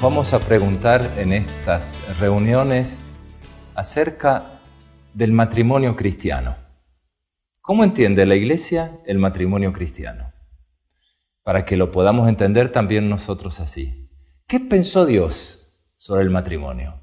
Nos vamos a preguntar en estas reuniones acerca del matrimonio cristiano. ¿Cómo entiende la Iglesia el matrimonio cristiano? Para que lo podamos entender también nosotros así. ¿Qué pensó Dios sobre el matrimonio?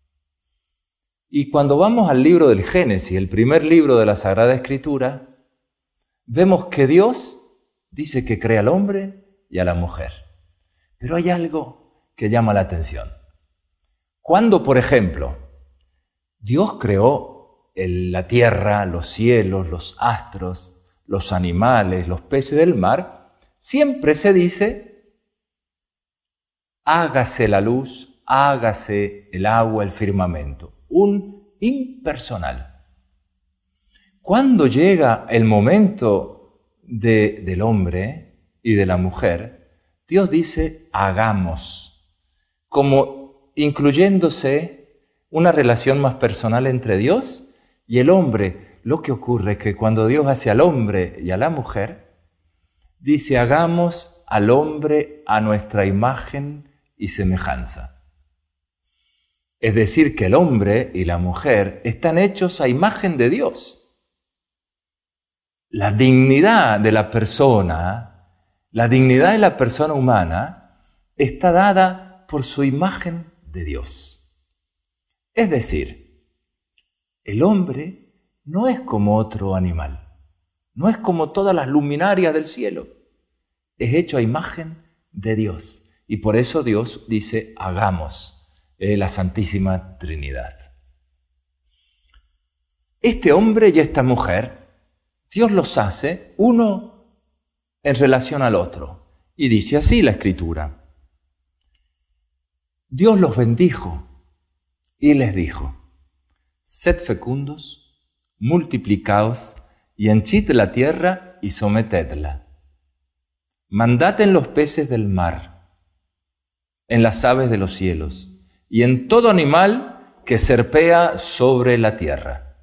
Y cuando vamos al libro del Génesis, el primer libro de la Sagrada Escritura, vemos que Dios dice que crea al hombre y a la mujer. Pero hay algo que llama la atención. Cuando, por ejemplo, Dios creó la tierra, los cielos, los astros, los animales, los peces del mar, siempre se dice, hágase la luz, hágase el agua, el firmamento. Un impersonal. Cuando llega el momento del hombre y de la mujer, Dios dice, hagamos, como incluyéndose una relación más personal entre Dios y el hombre. Lo que ocurre es que cuando Dios hace al hombre y a la mujer, dice, hagamos al hombre a nuestra imagen y semejanza. Es decir, que el hombre y la mujer están hechos a imagen de Dios. La dignidad de la persona humana está dada por su imagen de Dios. Es decir, el hombre no es como otro animal, no es como todas las luminarias del cielo, es hecho a imagen de Dios. Y por eso Dios dice, hagamos. La Santísima Trinidad. Este hombre y esta mujer, Dios los hace uno en relación al otro. Y dice así la Escritura. Dios los bendijo y les dijo, sed fecundos, multiplicaos y henchid la tierra y sometedla. Mandad en los peces del mar, en las aves de los cielos, y en todo animal que serpea sobre la tierra.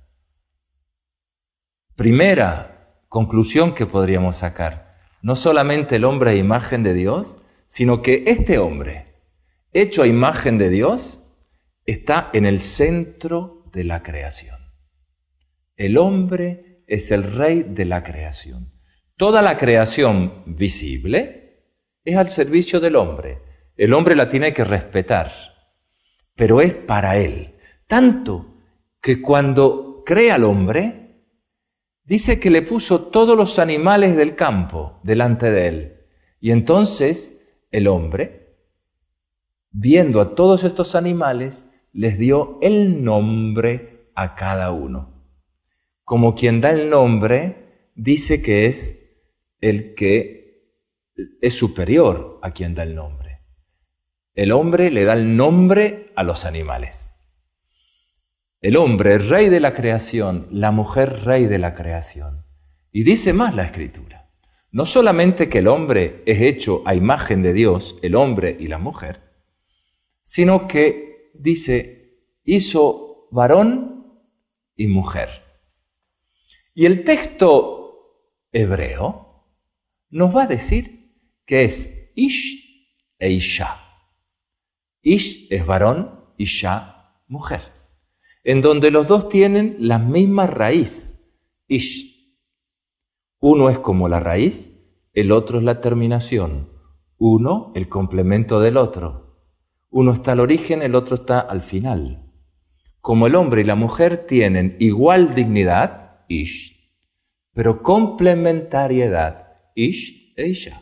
Primera conclusión que podríamos sacar, no solamente el hombre a imagen de Dios, sino que este hombre, hecho a imagen de Dios, está en el centro de la creación. El hombre es el rey de la creación. Toda la creación visible es al servicio del hombre. El hombre la tiene que respetar, pero es para él. Tanto que cuando crea al hombre, dice que le puso todos los animales del campo delante de él. Y entonces el hombre, viendo a todos estos animales, les dio el nombre a cada uno. Como quien da el nombre, dice que es el que es superior a quien da el nombre. El hombre le da el nombre a los animales. El hombre, rey de la creación, la mujer, rey de la creación. Y dice más la Escritura. No solamente que el hombre es hecho a imagen de Dios, el hombre y la mujer, sino que dice, hizo varón y mujer. Y el texto hebreo nos va a decir que es Ish e Isha. Ish es varón, Isha, mujer, en donde los dos tienen la misma raíz, Ish. Uno es como la raíz, el otro es la terminación. Uno, el complemento del otro. Uno está al origen, el otro está al final. Como el hombre y la mujer tienen igual dignidad, Ish, pero complementariedad, Ish e Isha.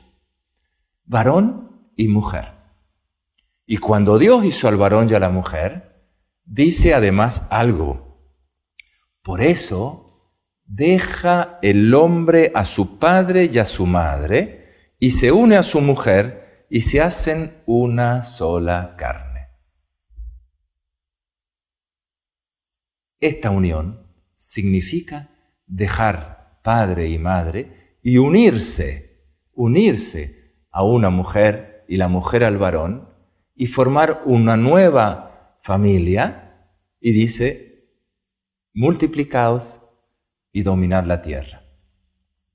Varón y mujer. Y cuando Dios hizo al varón y a la mujer, dice además algo. Por eso deja el hombre a su padre y a su madre y se une a su mujer y se hacen una sola carne. Esta unión significa dejar padre y madre y unirse a una mujer y la mujer al varón, y formar una nueva familia, y dice, multiplicaos y dominad la tierra.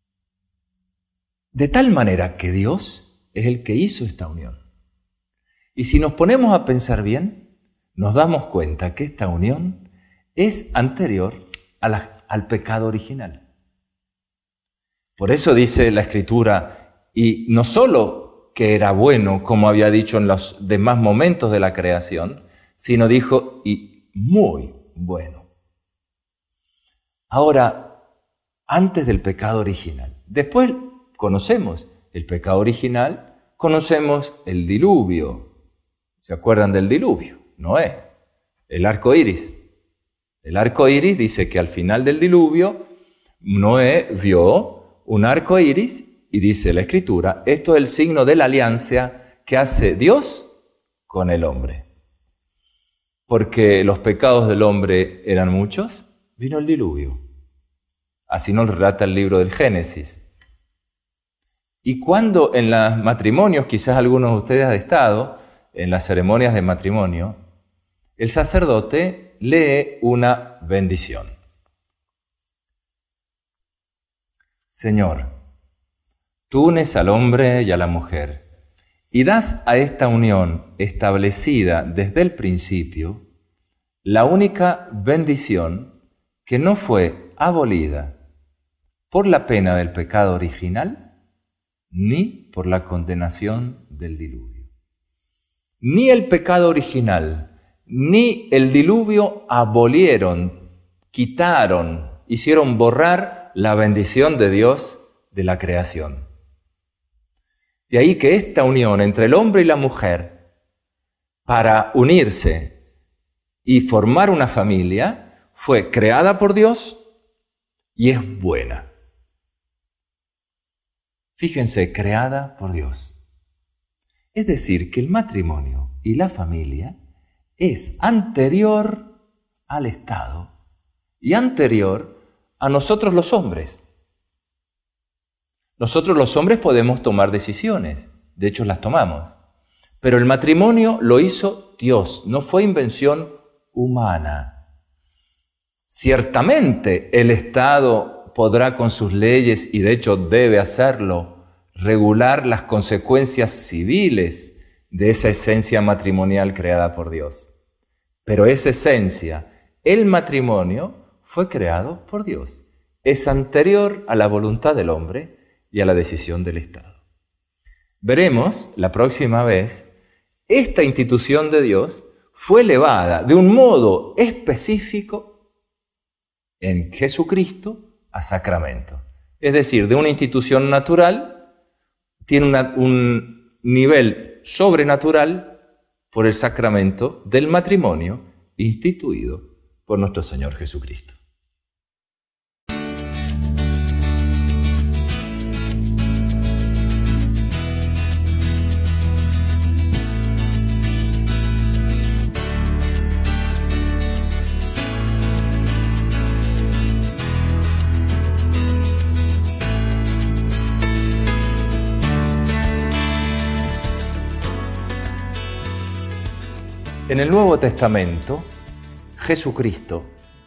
De tal manera que Dios es el que hizo esta unión. Y si nos ponemos a pensar bien, nos damos cuenta que esta unión es anterior al pecado original. Por eso dice la Escritura, y no solo que era bueno, como había dicho en los demás momentos de la creación, sino dijo, y muy bueno. Ahora, antes del pecado original. Después conocemos el pecado original, conocemos el diluvio. ¿Se acuerdan del diluvio? Noé, el arco iris. El arco iris dice que al final del diluvio, Noé vio un arco iris y dice la Escritura, esto es el signo de la alianza que hace Dios con el hombre. Porque los pecados del hombre eran muchos, vino el diluvio. Así nos relata el libro del Génesis. Y cuando en los matrimonios, quizás algunos de ustedes han estado, en las ceremonias de matrimonio, el sacerdote lee una bendición. Señor, tú unes al hombre y a la mujer y das a esta unión establecida desde el principio la única bendición que no fue abolida por la pena del pecado original ni por la condenación del diluvio. Ni el pecado original ni el diluvio abolieron, quitaron, hicieron borrar la bendición de Dios de la creación. De ahí que esta unión entre el hombre y la mujer, para unirse y formar una familia, fue creada por Dios y es buena. Fíjense, creada por Dios. Es decir, que el matrimonio y la familia es anterior al Estado y anterior a nosotros los hombres. Nosotros los hombres podemos tomar decisiones, de hecho las tomamos, pero el matrimonio lo hizo Dios, no fue invención humana. Ciertamente el Estado podrá con sus leyes, y de hecho debe hacerlo, regular las consecuencias civiles de esa esencia matrimonial creada por Dios. Pero esa esencia, el matrimonio, fue creado por Dios. Es anterior a la voluntad del hombre y a la decisión del Estado. Veremos la próxima vez, esta institución de Dios fue elevada de un modo específico en Jesucristo a sacramento. Es decir, de una institución natural, tiene un nivel sobrenatural por el sacramento del matrimonio instituido por nuestro Señor Jesucristo. En el Nuevo Testamento, Jesucristo,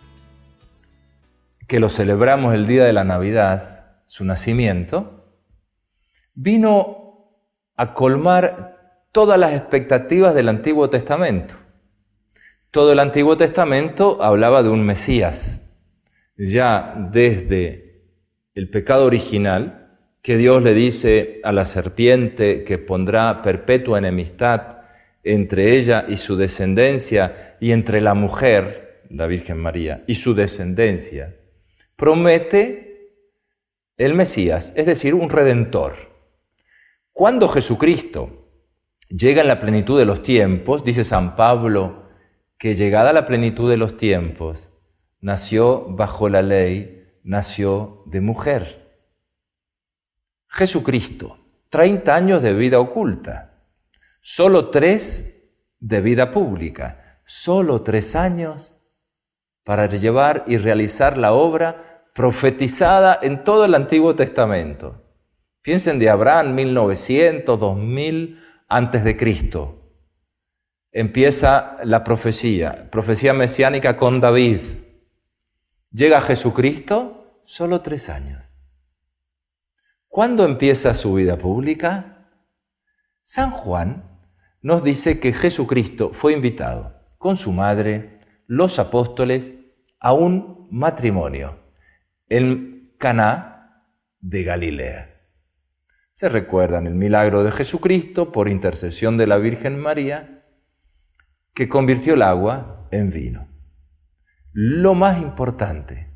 que lo celebramos el día de la Navidad, su nacimiento, vino a colmar todas las expectativas del Antiguo Testamento. Todo el Antiguo Testamento hablaba de un Mesías, ya desde el pecado original, que Dios le dice a la serpiente que pondrá perpetua enemistad entre ella y su descendencia, y entre la mujer, la Virgen María, y su descendencia, promete el Mesías, es decir, un Redentor. Cuando Jesucristo llega en la plenitud de los tiempos, dice San Pablo, que llegada a la plenitud de los tiempos, nació bajo la ley, nació de mujer. Jesucristo, 30 años de vida oculta, solo 3 de vida pública, solo 3 años para llevar y realizar la obra profetizada en todo el Antiguo Testamento. Piensen de Abraham, 1900, 2000 antes de Cristo. Empieza la profecía mesiánica con David. Llega Jesucristo, solo 3 años. ¿Cuándo empieza su vida pública? San Juan nos dice que Jesucristo fue invitado con su madre, los apóstoles, a un matrimonio en Caná de Galilea. Se recuerdan el milagro de Jesucristo por intercesión de la Virgen María, que convirtió el agua en vino. Lo más importante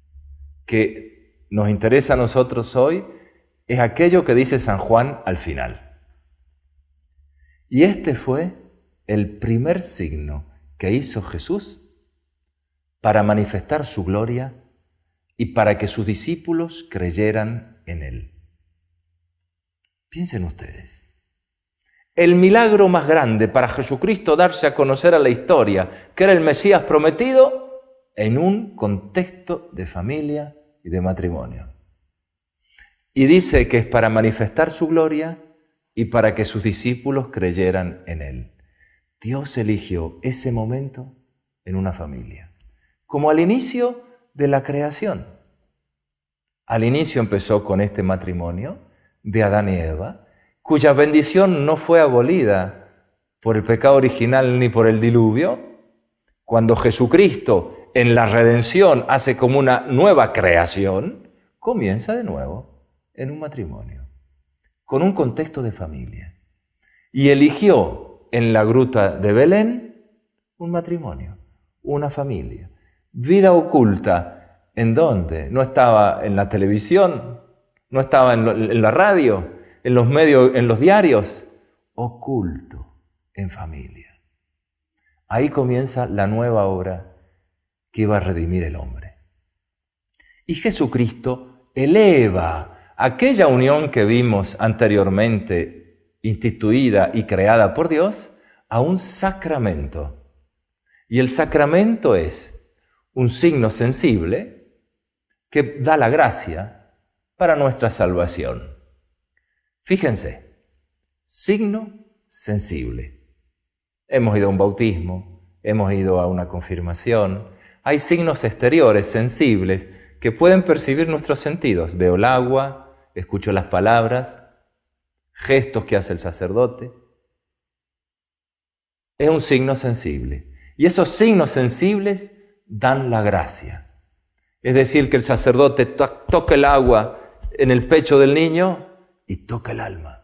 que nos interesa a nosotros hoy es aquello que dice San Juan al final. Y este fue el primer signo que hizo Jesús para manifestar su gloria y para que sus discípulos creyeran en él. Piensen ustedes. El milagro más grande para Jesucristo darse a conocer a la historia, que era el Mesías prometido, en un contexto de familia y de matrimonio. Y dice que es para manifestar su gloria y para que sus discípulos creyeran en él. Dios eligió ese momento en una familia, como al inicio de la creación. Al inicio empezó con este matrimonio de Adán y Eva, cuya bendición no fue abolida por el pecado original ni por el diluvio. Cuando Jesucristo en la redención hace como una nueva creación, comienza de nuevo en un matrimonio, con un contexto de familia. Y eligió en la gruta de Belén un matrimonio, una familia. Vida oculta, ¿en dónde? No estaba en la televisión, no estaba en la radio, en los medios, en los diarios. Oculto, en familia. Ahí comienza la nueva obra que iba a redimir el hombre. Y Jesucristo eleva aquella unión que vimos anteriormente instituida y creada por Dios a un sacramento. Y el sacramento es un signo sensible que da la gracia para nuestra salvación. Fíjense, signo sensible. Hemos ido a un bautismo, hemos ido a una confirmación. Hay signos exteriores sensibles que pueden percibir nuestros sentidos. Veo el agua, escucho las palabras, gestos que hace el sacerdote. Es un signo sensible. Y esos signos sensibles dan la gracia. Es decir, que el sacerdote toca el agua en el pecho del niño y toca el alma.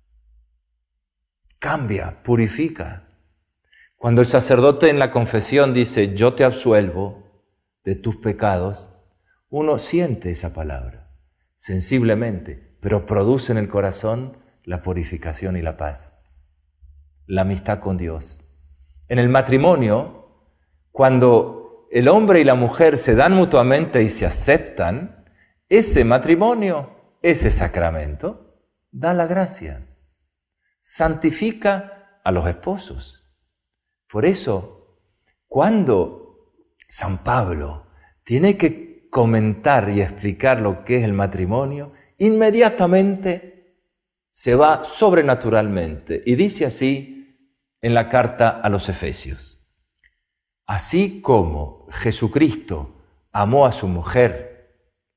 Cambia, purifica. Cuando el sacerdote en la confesión dice, yo te absuelvo de tus pecados, uno siente esa palabra, sensiblemente, pero produce en el corazón la purificación y la paz, la amistad con Dios. En el matrimonio, cuando el hombre y la mujer se dan mutuamente y se aceptan, ese matrimonio, ese sacramento, da la gracia, santifica a los esposos. Por eso, cuando San Pablo tiene que comentar y explicar lo que es el matrimonio, inmediatamente se va sobrenaturalmente y dice así en la carta a los Efesios: así como Jesucristo amó a su mujer,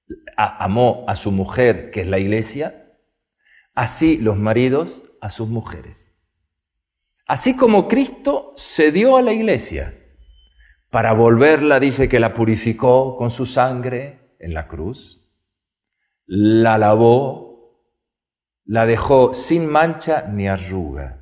que es la Iglesia, así los maridos a sus mujeres. Así como Cristo se dio a la Iglesia para volverla, dice que la purificó con su sangre en la cruz, la lavó, la dejó sin mancha ni arruga.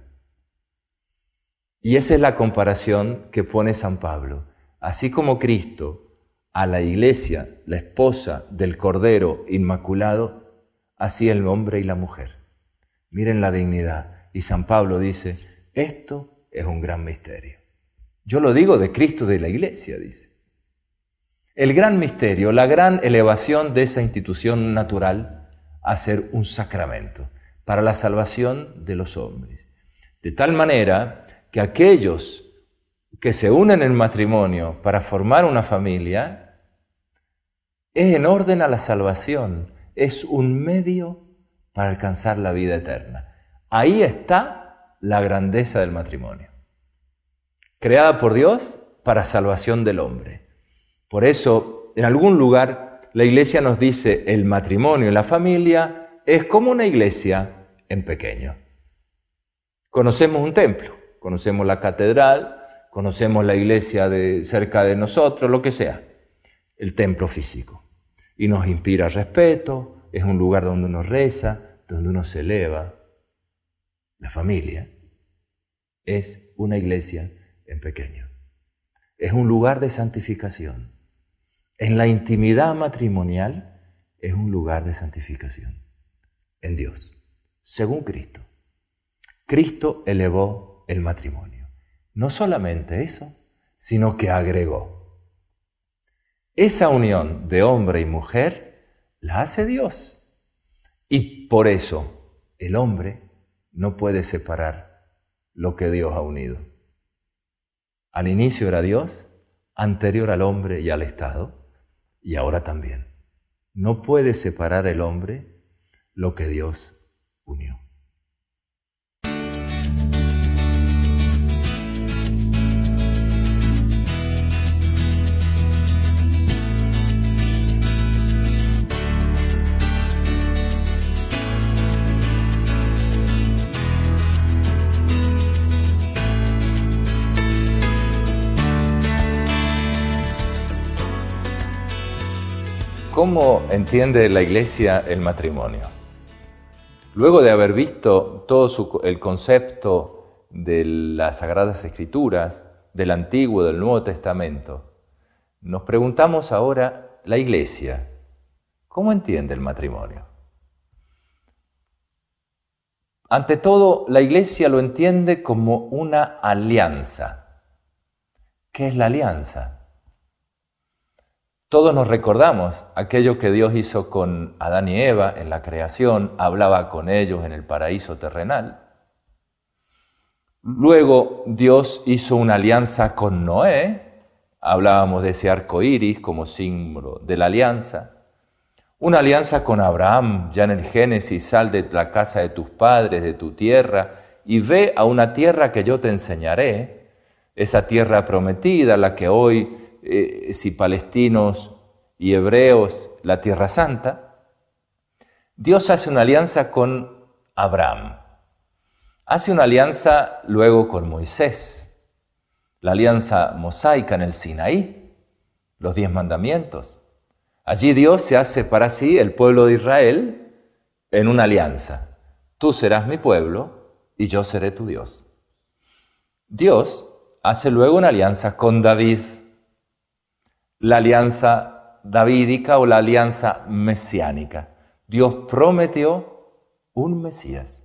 Y esa es la comparación que pone San Pablo. Así como Cristo a la Iglesia, la esposa del Cordero Inmaculado, así el hombre y la mujer. Miren la dignidad. Y San Pablo dice, esto es un gran misterio. Yo lo digo de Cristo de la Iglesia, dice. El gran misterio, la gran elevación de esa institución natural a ser un sacramento para la salvación de los hombres. De tal manera que aquellos que se unen en matrimonio para formar una familia es en orden a la salvación, es un medio para alcanzar la vida eterna. Ahí está la grandeza del matrimonio. Creada por Dios para salvación del hombre. Por eso, en algún lugar, la Iglesia nos dice, el matrimonio y la familia es como una iglesia en pequeño. Conocemos un templo, conocemos la catedral, conocemos la iglesia cerca de nosotros, lo que sea, el templo físico. Y nos inspira respeto, es un lugar donde uno reza, donde uno se eleva. La familia es una iglesia en pequeño. Es un lugar de santificación. En la intimidad matrimonial es un lugar de santificación. En Dios, según Cristo. Cristo elevó el matrimonio. No solamente eso, sino que agregó. Esa unión de hombre y mujer la hace Dios. Y por eso el hombre no puede separar lo que Dios ha unido. Al inicio era Dios, anterior al hombre y al Estado, y ahora también. No puede separar el hombre lo que Dios unió. ¿Cómo entiende la Iglesia el matrimonio? Luego de haber visto todo el concepto de las Sagradas Escrituras, del Antiguo y del Nuevo Testamento, nos preguntamos ahora, la Iglesia, ¿cómo entiende el matrimonio? Ante todo, la Iglesia lo entiende como una alianza. ¿Qué es la alianza? Todos nos recordamos aquello que Dios hizo con Adán y Eva en la creación, hablaba con ellos en el paraíso terrenal. Luego Dios hizo una alianza con Noé, hablábamos de ese arco iris como símbolo de la alianza. Una alianza con Abraham, ya en el Génesis, sal de la casa de tus padres, de tu tierra, y ve a una tierra que yo te enseñaré, esa tierra prometida, la que hoy si palestinos y hebreos, la Tierra Santa. Dios hace una alianza con Abraham. Hace una alianza luego con Moisés. La alianza mosaica en el Sinaí, los 10 mandamientos. Allí Dios se hace para sí el pueblo de Israel en una alianza. Tú serás mi pueblo y yo seré tu Dios. Dios hace luego una alianza con David, la alianza davídica o la alianza mesiánica. Dios prometió un Mesías.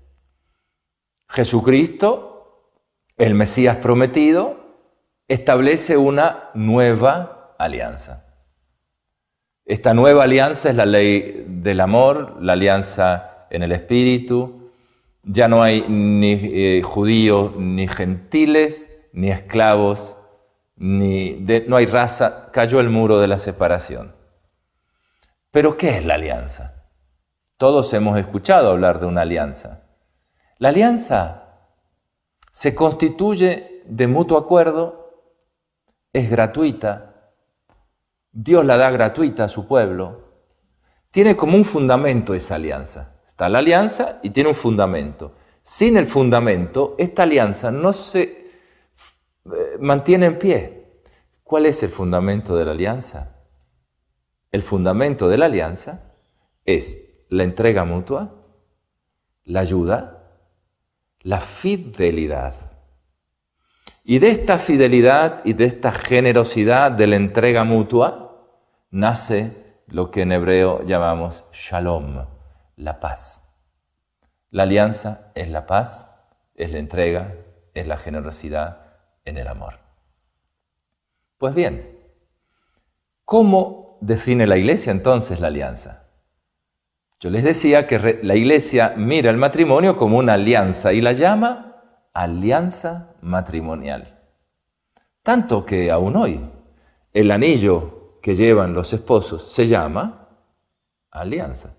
Jesucristo, el Mesías prometido, establece una nueva alianza. Esta nueva alianza es la ley del amor, la alianza en el Espíritu. Ya no hay ni judíos ni gentiles, ni esclavos, no hay raza, cayó el muro de la separación. ¿Pero qué es la alianza? Todos hemos escuchado hablar de una alianza. La alianza se constituye de mutuo acuerdo, es gratuita, Dios la da gratuita a su pueblo, tiene como un fundamento esa alianza. Está la alianza y tiene un fundamento. Sin el fundamento, esta alianza no se mantiene en pie. ¿Cuál es el fundamento de la alianza? El fundamento de la alianza es la entrega mutua, la ayuda, la fidelidad. Y de esta fidelidad y de esta generosidad de la entrega mutua nace lo que en hebreo llamamos shalom, la paz. La alianza es la paz, es la entrega, es la generosidad en el amor. Pues bien, ¿cómo define la Iglesia entonces la alianza? Yo les decía que la Iglesia mira el matrimonio como una alianza y la llama alianza matrimonial. Tanto que aún hoy el anillo que llevan los esposos se llama alianza.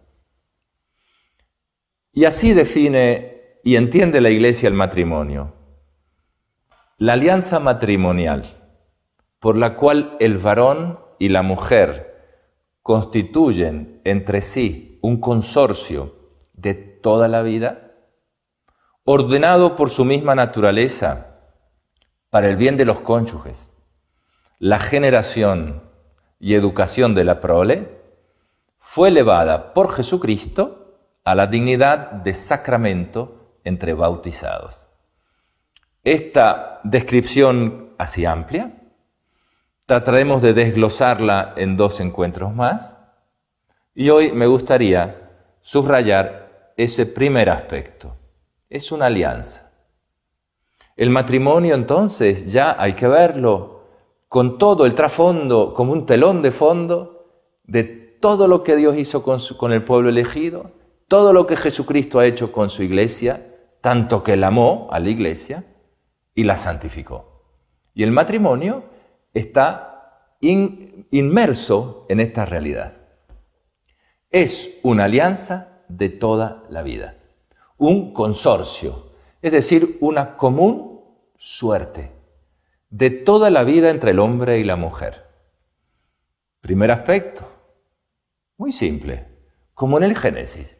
Y así define y entiende la Iglesia el matrimonio. La alianza matrimonial, por la cual el varón y la mujer constituyen entre sí un consorcio de toda la vida, ordenado por su misma naturaleza para el bien de los cónyuges, la generación y educación de la prole, fue elevada por Jesucristo a la dignidad de sacramento entre bautizados. Esta descripción así amplia, trataremos de desglosarla en 2 encuentros más, y hoy me gustaría subrayar ese primer aspecto. Es una alianza. El matrimonio, entonces, ya hay que verlo con todo el trasfondo, como un telón de fondo de todo lo que Dios hizo con el pueblo elegido, todo lo que Jesucristo ha hecho con su iglesia, tanto que Él amó a la iglesia y la santificó. Y el matrimonio está inmerso en esta realidad. Es una alianza de toda la vida, un consorcio, es decir, una común suerte de toda la vida entre el hombre y la mujer. Primer aspecto, muy simple, como en el Génesis,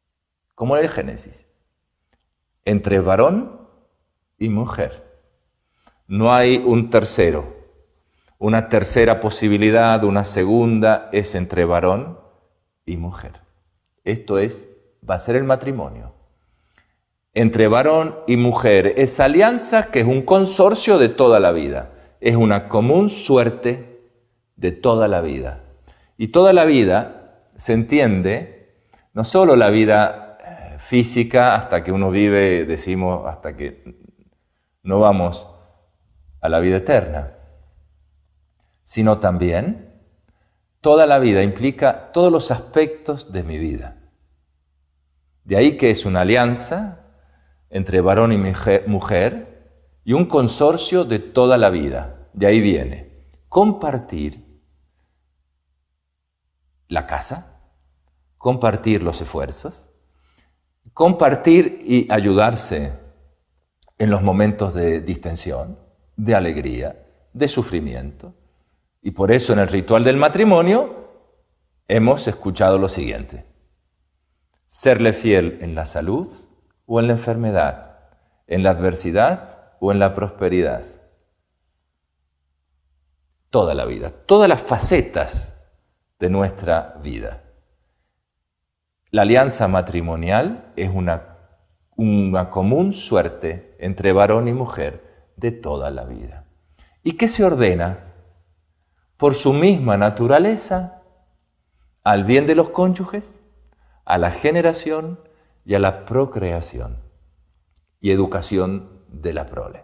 entre varón y mujer. No hay un tercero, una tercera posibilidad, una segunda, es entre varón y mujer. Esto va a ser el matrimonio. Entre varón y mujer, esa alianza que es un consorcio de toda la vida, es una común suerte de toda la vida. Y toda la vida se entiende, no solo la vida física hasta que uno vive, decimos, hasta que no vamos a la vida eterna, sino también toda la vida implica todos los aspectos de mi vida. De ahí que es una alianza entre varón y mujer y un consorcio de toda la vida. De ahí viene compartir la casa, compartir los esfuerzos, compartir y ayudarse en los momentos de distensión, de alegría, de sufrimiento. Y por eso en el ritual del matrimonio hemos escuchado lo siguiente: serle fiel en la salud o en la enfermedad, en la adversidad o en la prosperidad. Toda la vida, todas las facetas de nuestra vida. La alianza matrimonial es una común suerte entre varón y mujer de toda la vida. ¿Y qué se ordena? Por su misma naturaleza, al bien de los cónyuges, a la generación y a la procreación y educación de la prole.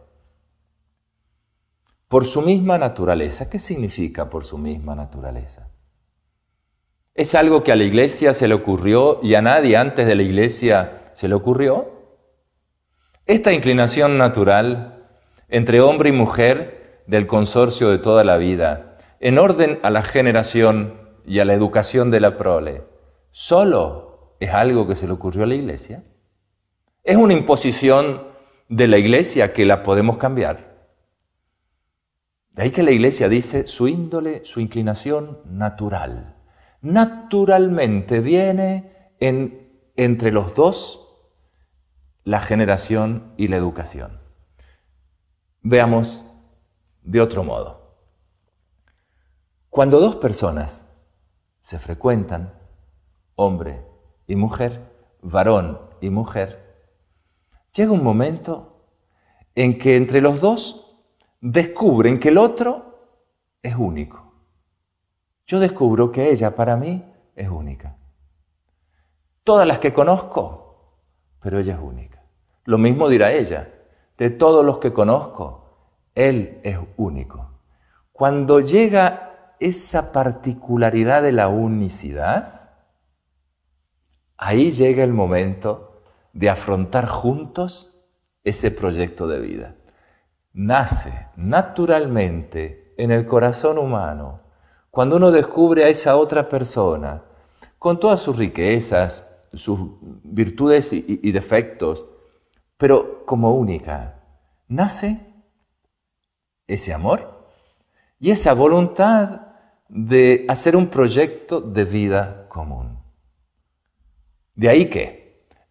Por su misma naturaleza. ¿Qué significa por su misma naturaleza? ¿Es algo que a la iglesia se le ocurrió y a nadie antes de la iglesia se le ocurrió? Esta inclinación natural entre hombre y mujer del consorcio de toda la vida, en orden a la generación y a la educación de la prole, ¿solo es algo que se le ocurrió a la iglesia? ¿Es una imposición de la iglesia que la podemos cambiar? De ahí que la iglesia dice su índole, su inclinación natural. Naturalmente viene entre los dos la generación y la educación. Veamos de otro modo. Cuando dos personas se frecuentan, hombre y mujer, varón y mujer, llega un momento en que entre los dos descubren que el otro es único. Yo descubro que ella para mí es única. Todas las que conozco, pero ella es única. Lo mismo dirá ella, de todos los que conozco, él es único. Cuando llega esa particularidad de la unicidad, ahí llega el momento de afrontar juntos ese proyecto de vida. Nace naturalmente en el corazón humano, cuando uno descubre a esa otra persona, con todas sus riquezas, sus virtudes y defectos, pero como única, nace ese amor y esa voluntad de hacer un proyecto de vida común. De ahí que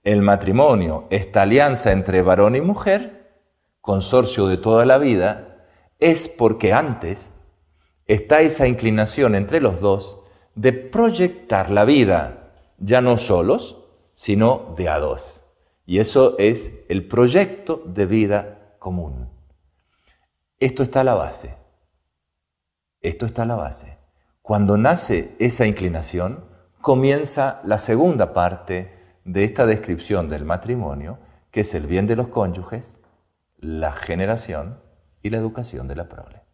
el matrimonio, esta alianza entre varón y mujer, consorcio de toda la vida, es porque antes está esa inclinación entre los dos de proyectar la vida, ya no solos, sino de a dos. Y eso es el proyecto de vida común. Esto está a la base. Esto está a la base. Cuando nace esa inclinación, comienza la segunda parte de esta descripción del matrimonio, que es el bien de los cónyuges, la generación y la educación de la prole.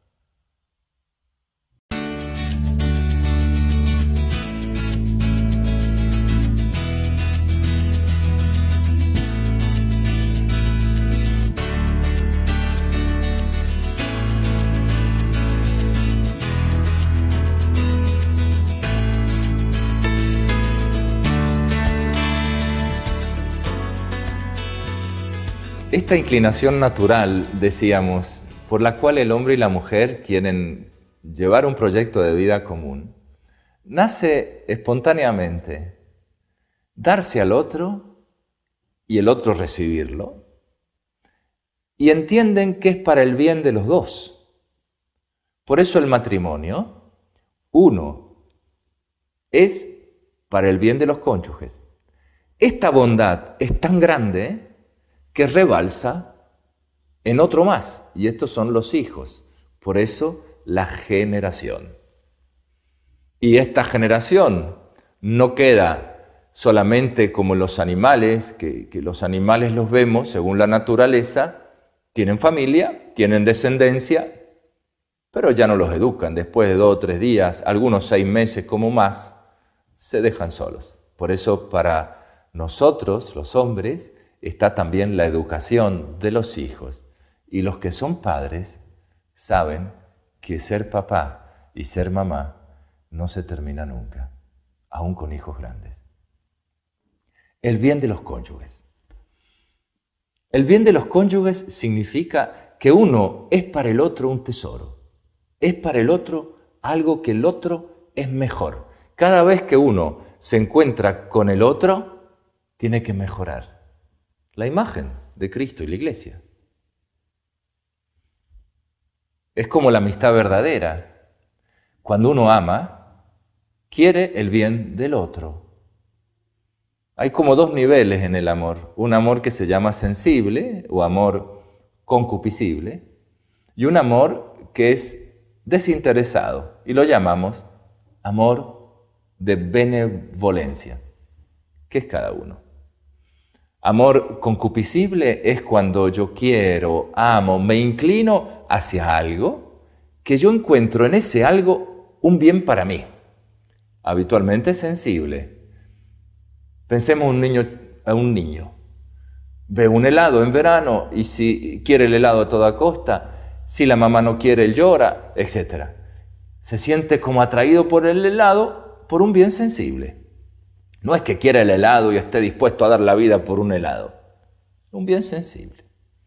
Esta inclinación natural, decíamos, por la cual el hombre y la mujer quieren llevar un proyecto de vida común, nace espontáneamente darse al otro y el otro recibirlo, y entienden que es para el bien de los dos. Por eso el matrimonio, uno, es para el bien de los cónyuges. Esta bondad es tan grande que rebalsa en otro más, y estos son los hijos. Por eso la generación. Y esta generación no queda solamente como los animales, que los animales los vemos según la naturaleza, tienen familia, tienen descendencia, pero ya no los educan. Después de 2 o 3 días, algunos 6 meses como más, se dejan solos. Por eso para nosotros, los hombres, está también la educación de los hijos. Y los que son padres saben que ser papá y ser mamá no se termina nunca, aún con hijos grandes. El bien de los cónyuges. El bien de los cónyuges significa que uno es para el otro un tesoro. Es para el otro algo que el otro es mejor. Cada vez que uno se encuentra con el otro, tiene que mejorar la imagen de Cristo y la Iglesia. Es como la amistad verdadera. Cuando uno ama, quiere el bien del otro. Hay como 2 niveles en el amor. Un amor que se llama sensible o amor concupiscible y un amor que es desinteresado y lo llamamos amor de benevolencia. ¿Qué es cada uno? Amor concupiscible es cuando yo quiero, amo, me inclino hacia algo, que yo encuentro en ese algo un bien para mí. Habitualmente sensible. Pensemos a un niño. Ve un helado en verano y si quiere el helado a toda costa, si la mamá no quiere, él llora, etc. Se siente como atraído por el helado por un bien sensible. No es que quiera el helado y esté dispuesto a dar la vida por un helado. Un bien sensible.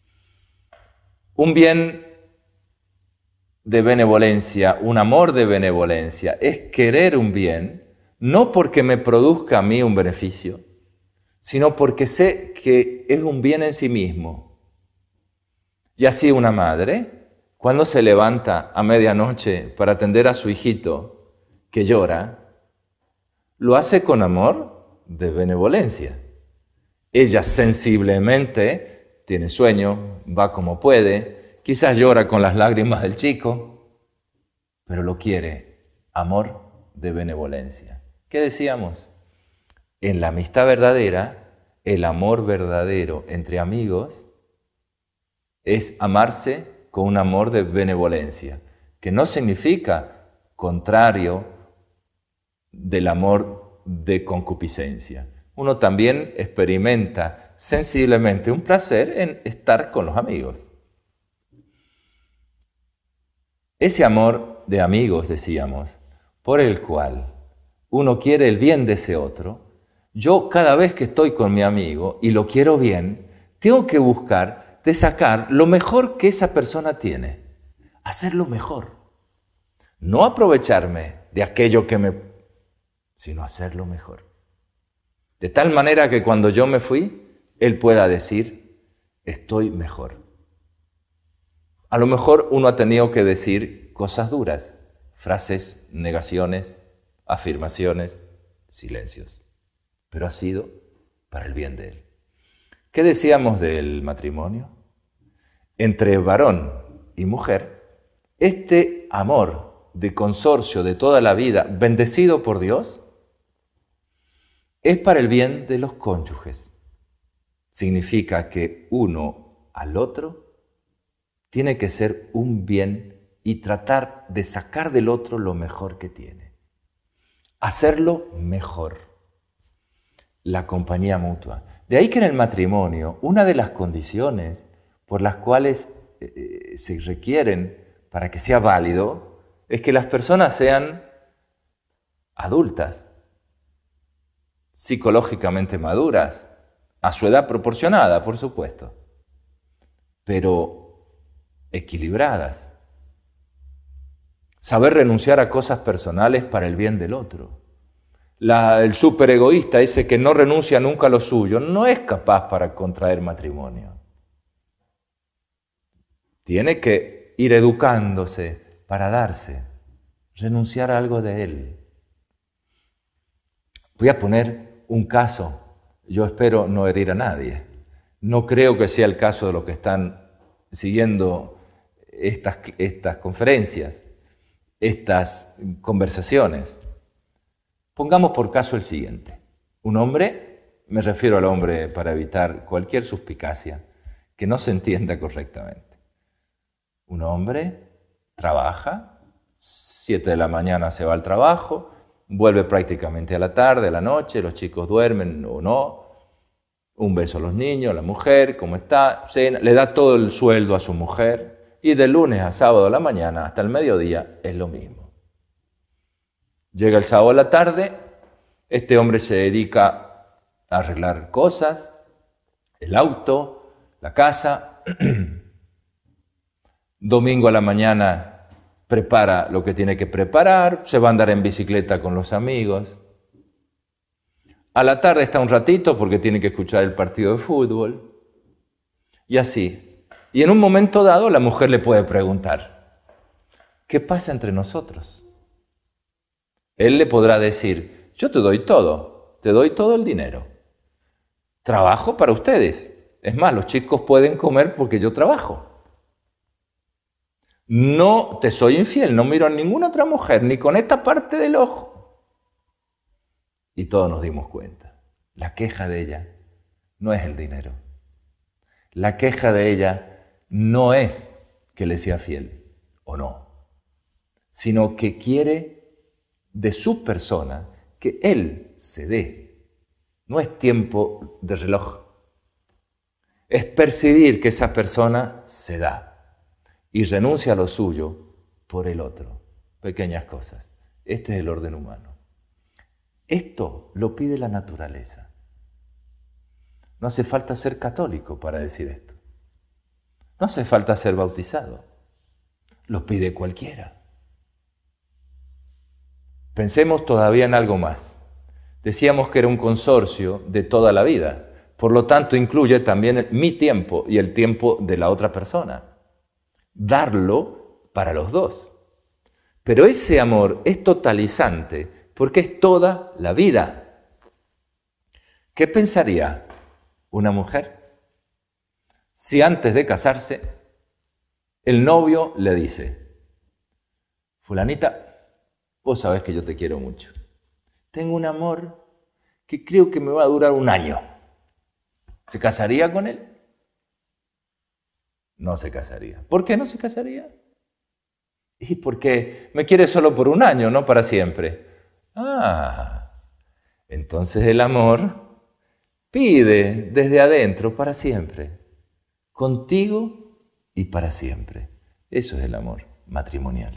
Un bien de benevolencia, un amor de benevolencia, es querer un bien, no porque me produzca a mí un beneficio, sino porque sé que es un bien en sí mismo. Y así una madre, cuando se levanta a medianoche para atender a su hijito que llora, lo hace con amor de benevolencia. Ella sensiblemente tiene sueño, va como puede, quizás llora con las lágrimas del chico, pero lo quiere, amor de benevolencia. ¿Qué decíamos? En la amistad verdadera, el amor verdadero entre amigos es amarse con un amor de benevolencia, que no significa contrario del amor de concupiscencia. Uno también experimenta sensiblemente un placer en estar con los amigos. Ese amor de amigos, decíamos, por el cual uno quiere el bien de ese otro, yo cada vez que estoy con mi amigo y lo quiero bien, tengo que buscar de sacar lo mejor que esa persona tiene, hacerlo mejor. No aprovecharme de aquello sino hacerlo mejor. De tal manera que cuando yo me fui, él pueda decir, estoy mejor. A lo mejor uno ha tenido que decir cosas duras, frases, negaciones, afirmaciones, silencios, pero ha sido para el bien de él. ¿Qué decíamos del matrimonio? Entre varón y mujer, este amor de consorcio de toda la vida, bendecido por Dios, es para el bien de los cónyuges. Significa que uno al otro tiene que ser un bien y tratar de sacar del otro lo mejor que tiene. Hacerlo mejor. La compañía mutua. De ahí que en el matrimonio, una de las condiciones por las cuales se requieren para que sea válido es que las personas sean adultas, psicológicamente maduras, a su edad proporcionada, por supuesto, pero equilibradas. Saber renunciar a cosas personales para el bien del otro. El superegoísta, ese que no renuncia nunca a lo suyo, no es capaz para contraer matrimonio. Tiene que ir educándose para darse, renunciar a algo de él. Voy a poner un caso. Yo espero no herir a nadie. No creo que sea el caso de los que están siguiendo estas conferencias, estas conversaciones. Pongamos por caso el siguiente. Un hombre, me refiero al hombre para evitar cualquier suspicacia, que no se entienda correctamente. Un hombre trabaja, 7 de la mañana se va al trabajo, vuelve prácticamente a la tarde, a la noche, los chicos duermen o no, un beso a los niños, a la mujer, cómo está, cena, le da todo el sueldo a su mujer y de lunes a sábado a la mañana hasta el mediodía es lo mismo. Llega el sábado a la tarde, este hombre se dedica a arreglar cosas, el auto, la casa. Domingo a la mañana prepara lo que tiene que preparar, se va a andar en bicicleta con los amigos. A la tarde está un ratito porque tiene que escuchar el partido de fútbol. Y así. Y en un momento dado la mujer le puede preguntar, ¿qué pasa entre nosotros? Él le podrá decir, yo te doy todo el dinero. Trabajo para ustedes. Es más, los chicos pueden comer porque yo trabajo. No te soy infiel, no miro a ninguna otra mujer, ni con esta parte del ojo. Y todos nos dimos cuenta. La queja de ella no es el dinero. La queja de ella no es que le sea fiel o no, sino que quiere de su persona que él se dé. No es tiempo de reloj. Es percibir que esa persona se da y renuncia a lo suyo por el otro. Pequeñas cosas. Este es el orden humano. Esto lo pide la naturaleza. No hace falta ser católico para decir esto. No hace falta ser bautizado. Lo pide cualquiera. Pensemos todavía en algo más. Decíamos que era un consorcio de toda la vida. Por lo tanto, incluye también mi tiempo y el tiempo de la otra persona. Darlo para los dos. Pero ese amor es totalizante porque es toda la vida. ¿Qué pensaría una mujer si antes de casarse el novio le dice, fulanita, vos sabés que yo te quiero mucho. Tengo un amor que creo que me va a durar 1 año. ¿Se casaría con él? No se casaría. ¿Por qué no se casaría? Y porque me quiere solo por 1 año, no para siempre. Entonces el amor pide desde adentro para siempre. Contigo y para siempre. Eso es el amor matrimonial.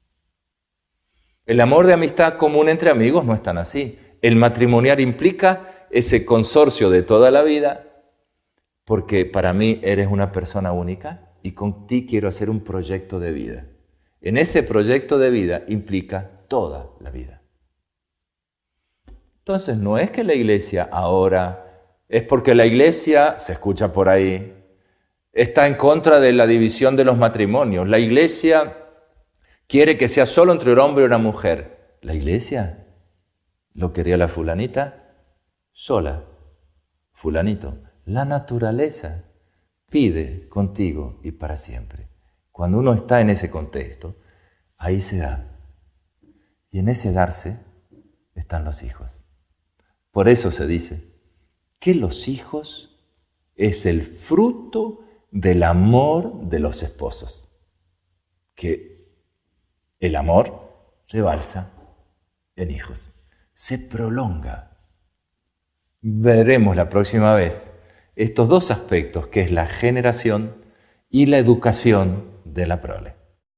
El amor de amistad común entre amigos no es tan así. El matrimonial implica ese consorcio de toda la vida, porque para mí eres una persona única y contigo quiero hacer un proyecto de vida. En ese proyecto de vida implica toda la vida. Entonces no es que la iglesia ahora, es porque la iglesia, se escucha por ahí, está en contra de la división de los matrimonios. La iglesia quiere que sea solo entre un hombre y una mujer. La iglesia lo quería la fulanita sola, fulanito. La naturaleza pide contigo y para siempre. Cuando uno está en ese contexto, ahí se da. Y en ese darse están los hijos. Por eso se dice que los hijos es el fruto del amor de los esposos. Que el amor rebalsa en hijos, se prolonga. Veremos la próxima vez estos dos aspectos, que es la generación y la educación de la prole.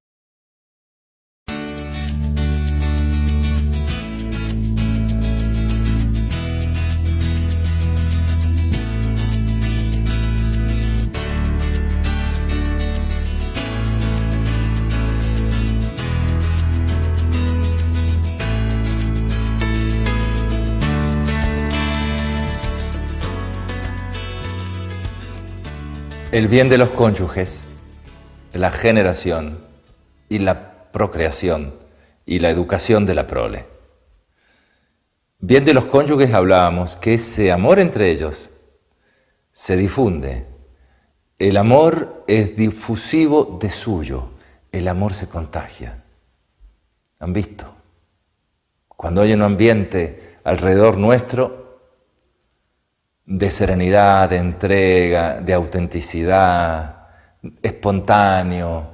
El bien de los cónyuges, la generación y la procreación y la educación de la prole. Bien de los cónyuges hablábamos, que ese amor entre ellos se difunde. El amor es difusivo de suyo, el amor se contagia. ¿Han visto? Cuando hay un ambiente alrededor nuestro de serenidad, de entrega, de autenticidad, espontáneo,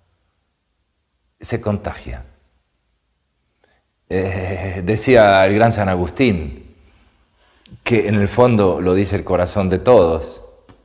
se contagia. Decía el gran San Agustín, que en el fondo lo dice el corazón de todos,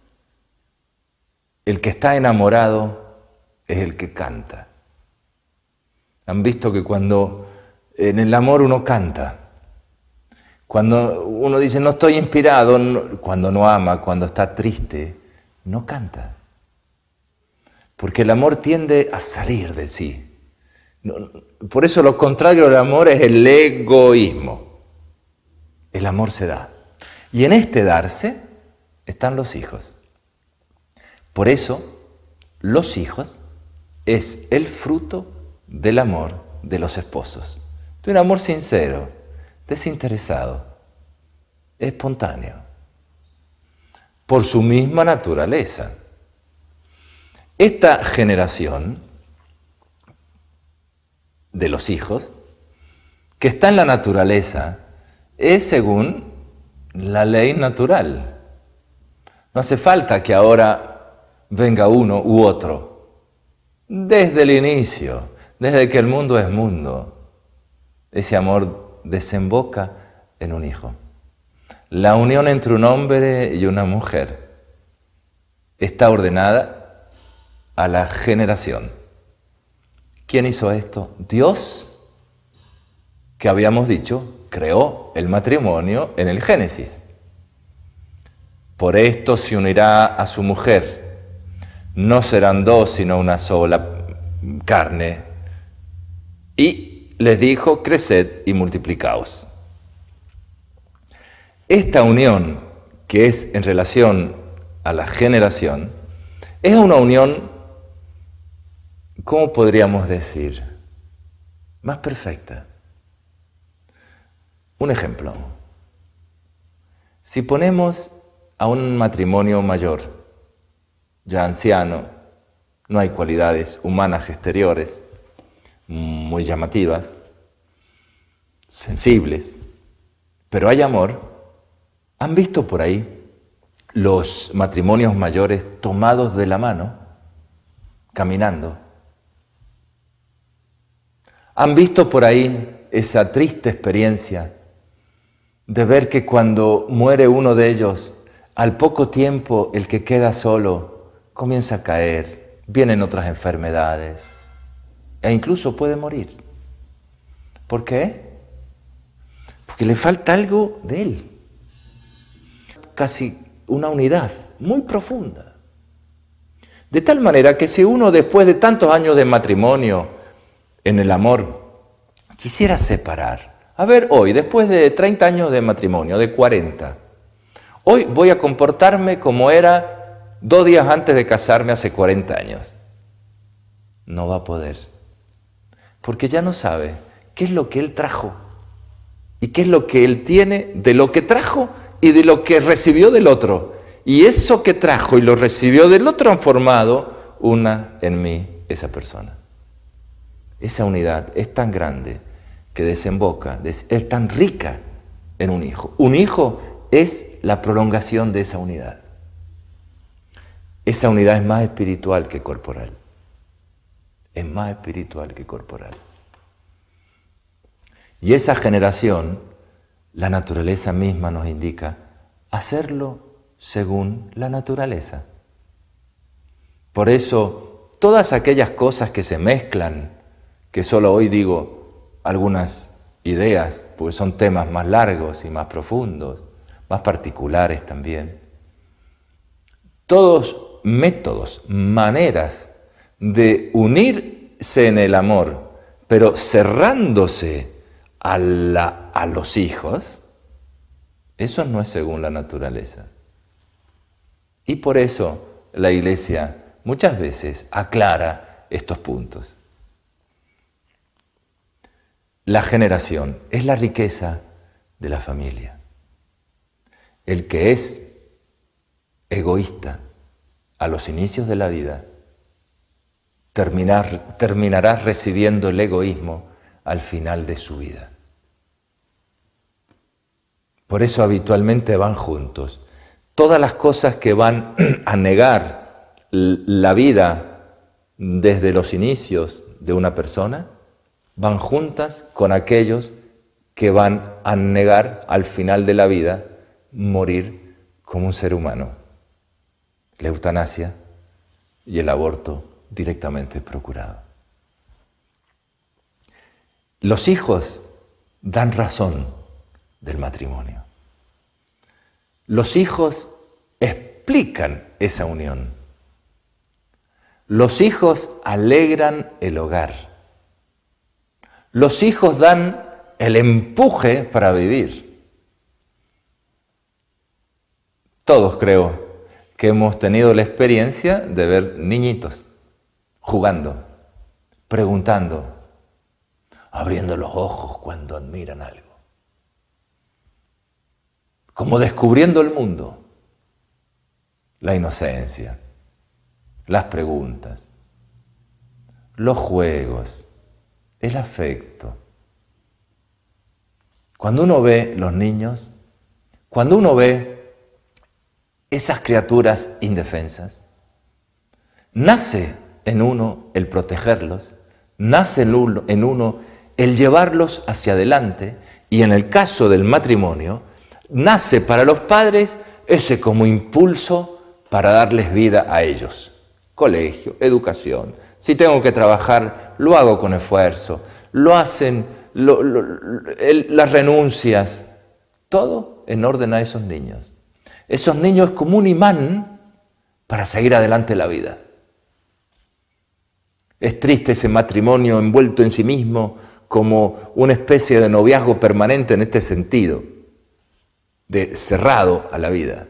el que está enamorado es el que canta. Han visto que cuando en el amor uno canta, cuando uno dice no estoy inspirado, cuando no ama, cuando está triste, no canta. Porque el amor tiende a salir de sí. Por eso lo contrario del amor es el egoísmo. El amor se da. Y en este darse están los hijos. Por eso los hijos es el fruto del amor de los esposos. De un amor sincero, desinteresado, espontáneo, por su misma naturaleza. Esta generación de los hijos, que está en la naturaleza, es según la ley natural. No hace falta que ahora venga uno u otro. Desde el inicio, desde que el mundo es mundo, ese amor desemboca en un hijo. La unión entre un hombre y una mujer está ordenada a la generación. ¿Quién hizo esto? Dios, que habíamos dicho, creó el matrimonio en el Génesis. Por esto se unirá a su mujer. No serán dos, sino una sola carne. Y les dijo, creced y multiplicaos. Esta unión, que es en relación a la generación, es una unión, ¿cómo podríamos decir? Más perfecta. Un ejemplo. Si ponemos a un matrimonio mayor, ya anciano, no hay cualidades humanas exteriores, muy llamativas, sensibles, pero hay amor. ¿Han visto por ahí los matrimonios mayores tomados de la mano, caminando? ¿Han visto por ahí esa triste experiencia de ver que cuando muere uno de ellos, al poco tiempo el que queda solo comienza a caer, vienen otras enfermedades e incluso puede morir? ¿Por qué? Porque le falta algo de él. Casi una unidad muy profunda. De tal manera que si uno después de tantos años de matrimonio en el amor quisiera separar, A ver, hoy, después de 30 años de matrimonio, de 40, hoy voy a comportarme como era 2 días antes de casarme hace 40 años. No va a poder, porque ya no sabe qué es lo que él trajo y qué es lo que él tiene de lo que trajo y de lo que recibió del otro. Y eso que trajo y lo recibió del otro han formado una en mí, esa persona. Esa unidad es tan grande que desemboca, es tan rica en un hijo. Un hijo es la prolongación de esa unidad. Esa unidad es más espiritual que corporal. Es más espiritual que corporal. Y esa generación, la naturaleza misma nos indica hacerlo según la naturaleza. Por eso, todas aquellas cosas que se mezclan, que solo hoy digo algunas ideas, porque son temas más largos y más profundos, más particulares también, todos métodos, maneras de unirse en el amor, pero cerrándose a los hijos, eso no es según la naturaleza. Y por eso la Iglesia muchas veces aclara estos puntos. La generación es la riqueza de la familia. El que es egoísta a los inicios de la vida terminará recibiendo el egoísmo al final de su vida. Por eso habitualmente van juntos. Todas las cosas que van a negar la vida desde los inicios de una persona van juntas con aquellos que van a negar al final de la vida morir como un ser humano. La eutanasia y el aborto directamente procurado. Los hijos dan razón del matrimonio. Los hijos explican esa unión. Los hijos alegran el hogar. Los hijos dan el empuje para vivir. Todos creo que hemos tenido la experiencia de ver niñitos jugando, preguntando, abriendo los ojos cuando admiran algo, como descubriendo el mundo, la inocencia, las preguntas, los juegos, el afecto. Cuando uno ve los niños, cuando uno ve esas criaturas indefensas, nace en uno el protegerlos, nace en uno el llevarlos hacia adelante, y en el caso del matrimonio, nace para los padres ese como impulso para darles vida a ellos. Colegio, educación. Si tengo que trabajar, lo hago con esfuerzo. Lo hacen las renuncias. Todo en orden a esos niños. Esos niños como un imán para seguir adelante la vida. Es triste ese matrimonio envuelto en sí mismo como una especie de noviazgo permanente en este sentido, de cerrado a la vida.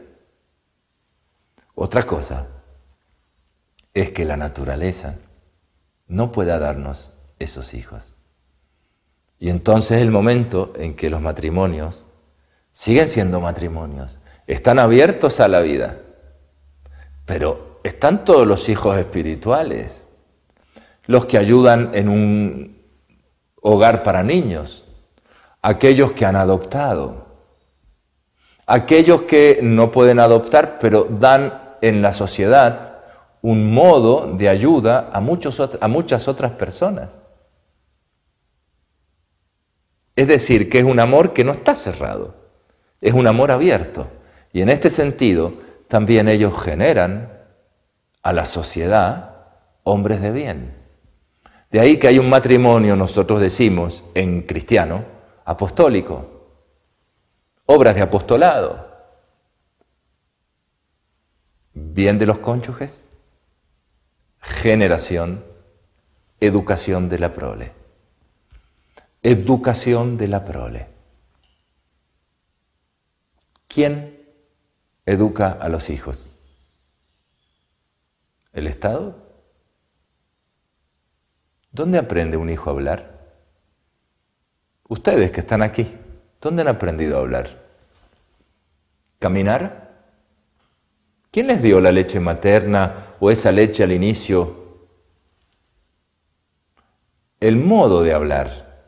Otra cosa es que la naturaleza no pueda darnos esos hijos. Y entonces es el momento en que los matrimonios siguen siendo matrimonios, están abiertos a la vida, pero están todos los hijos espirituales, los que ayudan en un hogar para niños, aquellos que han adoptado, aquellos que no pueden adoptar, pero dan en la sociedad un modo de ayuda a muchas otras personas. Es decir, que es un amor que no está cerrado, es un amor abierto. Y en este sentido, también ellos generan a la sociedad hombres de bien. De ahí que hay un matrimonio, nosotros decimos, en cristiano, apostólico, obras de apostolado, bien de los cónyuges, generación, educación de la prole. Educación de la prole. ¿Quién educa a los hijos? ¿El Estado? ¿Dónde aprende un hijo a hablar? Ustedes que están aquí, ¿dónde han aprendido a hablar? ¿Caminar? ¿Quién les dio la leche materna o esa leche al inicio? El modo de hablar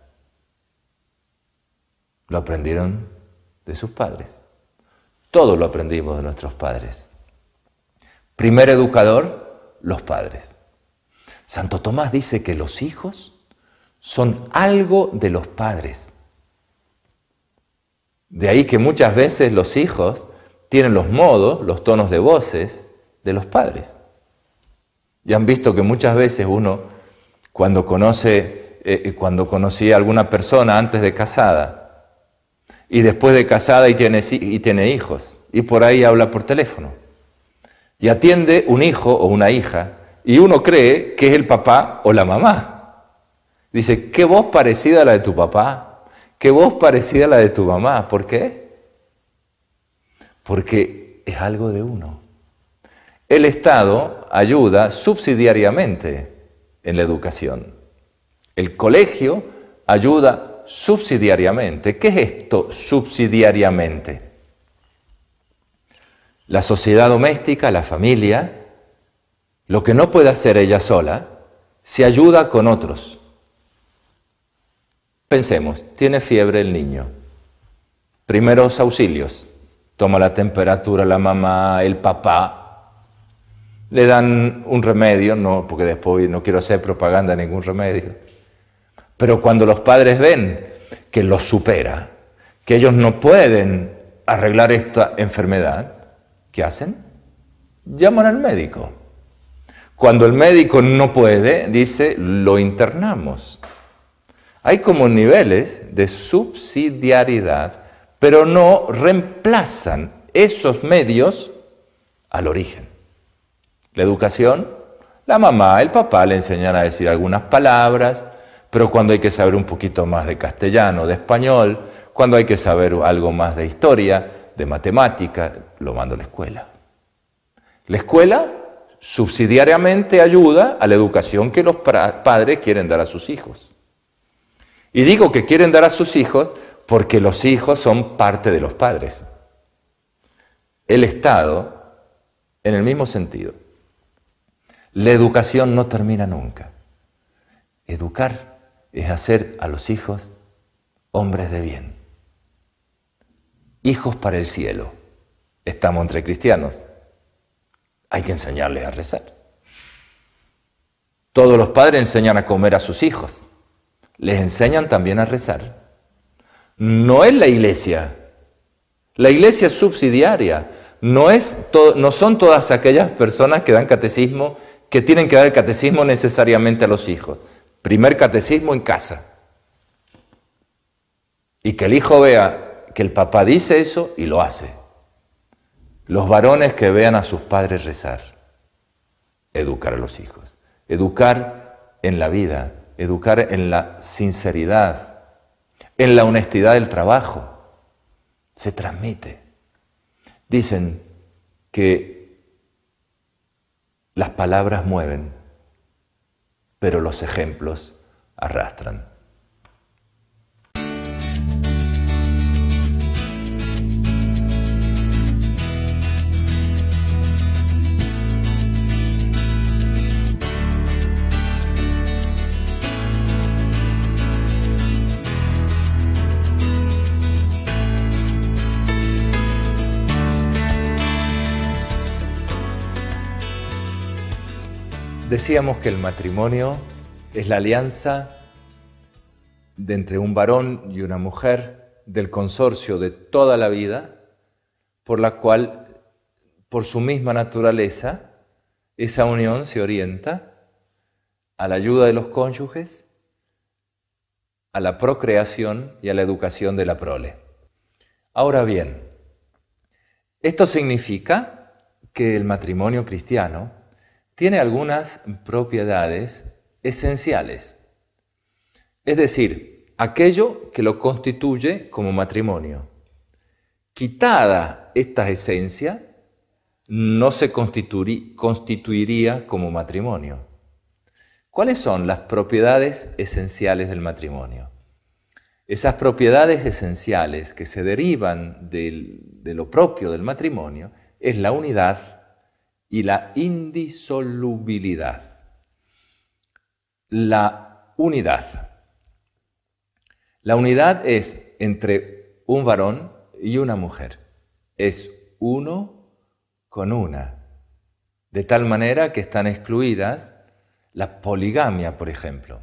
lo aprendieron de sus padres. Todo lo aprendimos de nuestros padres. Primer educador, los padres. Santo Tomás dice que los hijos son algo de los padres. De ahí que muchas veces los hijos tienen los modos, los tonos de voces de los padres. Y han visto que muchas veces uno, cuando conocía a alguna persona antes de casada, y después de casada y tiene hijos, y por ahí habla por teléfono, y atiende un hijo o una hija, y uno cree que es el papá o la mamá. Dice, qué voz parecida a la de tu papá, qué voz parecida a la de tu mamá. ¿Por qué? Porque es algo de uno. El Estado ayuda subsidiariamente en la educación. El colegio ayuda subsidiariamente. ¿Qué es esto subsidiariamente? La sociedad doméstica, la familia, lo que no puede hacer ella sola, se ayuda con otros. Pensemos, tiene fiebre el niño. Primeros auxilios. Toma la temperatura la mamá, el papá. Le dan un remedio, no, porque después no quiero hacer propaganda de ningún remedio. Pero cuando los padres ven que los supera, que ellos no pueden arreglar esta enfermedad, ¿qué hacen? Llaman al médico. Cuando el médico no puede, dice, lo internamos. Hay como niveles de subsidiariedad, pero no reemplazan esos medios al origen. La educación, la mamá, el papá le enseñan a decir algunas palabras, pero cuando hay que saber un poquito más de castellano, de español, cuando hay que saber algo más de historia, de matemática, lo mando a la escuela. La escuela subsidiariamente ayuda a la educación que los padres quieren dar a sus hijos. Y digo que quieren dar a sus hijos porque los hijos son parte de los padres. El Estado, en el mismo sentido. La educación no termina nunca. Educar es hacer a los hijos hombres de bien. Hijos para el cielo. Estamos entre cristianos. Hay que enseñarles a rezar. Todos los padres enseñan a comer a sus hijos. Les enseñan también a rezar. No es la iglesia. La iglesia es subsidiaria. No son todas aquellas personas que dan catecismo, que tienen que dar el catecismo necesariamente a los hijos. Primer catecismo en casa. Y que el hijo vea que el papá dice eso y lo hace. Los varones que vean a sus padres rezar. Educar a los hijos. Educar en la vida. Educar en la sinceridad. En la honestidad del trabajo. Se transmite. Dicen que las palabras mueven, pero los ejemplos arrastran. Decíamos que el matrimonio es la alianza de entre un varón y una mujer, del consorcio de toda la vida, por la cual, por su misma naturaleza, esa unión se orienta a la ayuda de los cónyuges, a la procreación y a la educación de la prole. Ahora bien, esto significa que el matrimonio cristiano tiene algunas propiedades esenciales. Es decir, aquello que lo constituye como matrimonio. Quitada esta esencia, no se constituiría como matrimonio. ¿Cuáles son las propiedades esenciales del matrimonio? Esas propiedades esenciales que se derivan de lo propio del matrimonio es la unidad y la indisolubilidad. La unidad. La unidad es entre un varón y una mujer. Es uno con una. De tal manera que están excluidas la poligamia, por ejemplo.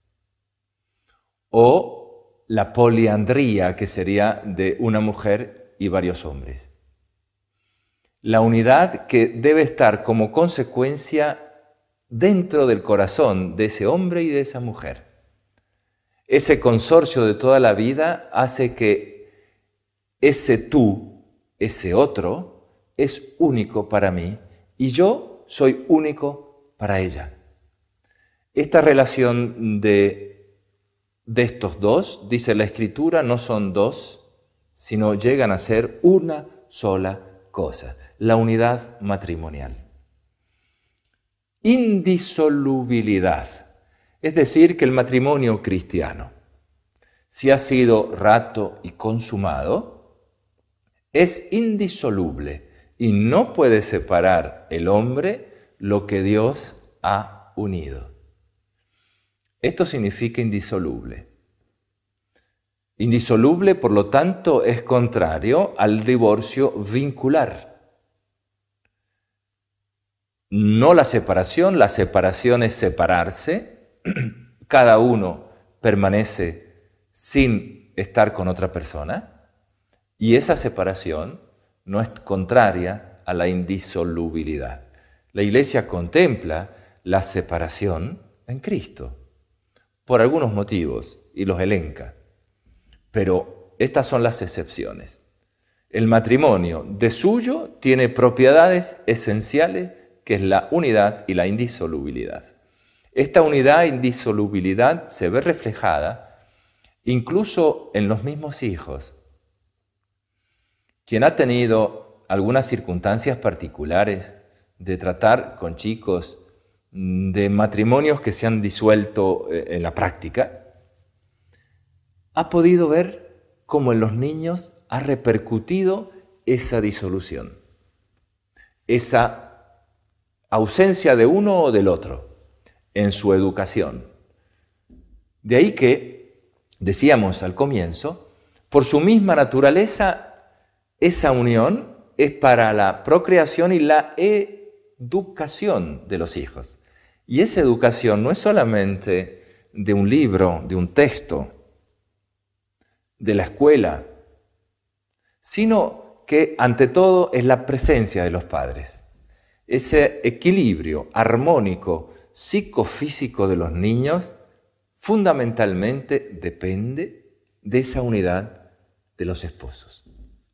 O la poliandría, que sería de una mujer y varios hombres. La unidad que debe estar como consecuencia dentro del corazón de ese hombre y de esa mujer. Ese consorcio de toda la vida hace que ese tú, ese otro, es único para mí y yo soy único para ella. Esta relación de estos dos, dice la Escritura, no son dos, sino llegan a ser una sola cosa, la unidad matrimonial. Indisolubilidad, es decir, que el matrimonio cristiano, si ha sido rato y consumado, es indisoluble y no puede separar el hombre lo que Dios ha unido. Esto significa indisoluble. Indisoluble, por lo tanto, es contrario al divorcio vincular. No la separación es separarse, cada uno permanece sin estar con otra persona, y esa separación no es contraria a la indisolubilidad. La Iglesia contempla la separación en Cristo, por algunos motivos, y los elenca. Pero estas son las excepciones. El matrimonio de suyo tiene propiedades esenciales, que es la unidad y la indisolubilidad. Esta unidad e indisolubilidad se ve reflejada incluso en los mismos hijos. Quien ha tenido algunas circunstancias particulares de tratar con chicos de matrimonios que se han disuelto en la práctica, ha podido ver cómo en los niños ha repercutido esa disolución, esa ausencia de uno o del otro en su educación. De ahí que, decíamos al comienzo, por su misma naturaleza, esa unión es para la procreación y la educación de los hijos. Y esa educación no es solamente de un libro, de un texto, de la escuela, sino que ante todo es la presencia de los padres. Ese equilibrio armónico psicofísico de los niños fundamentalmente depende de esa unidad de los esposos.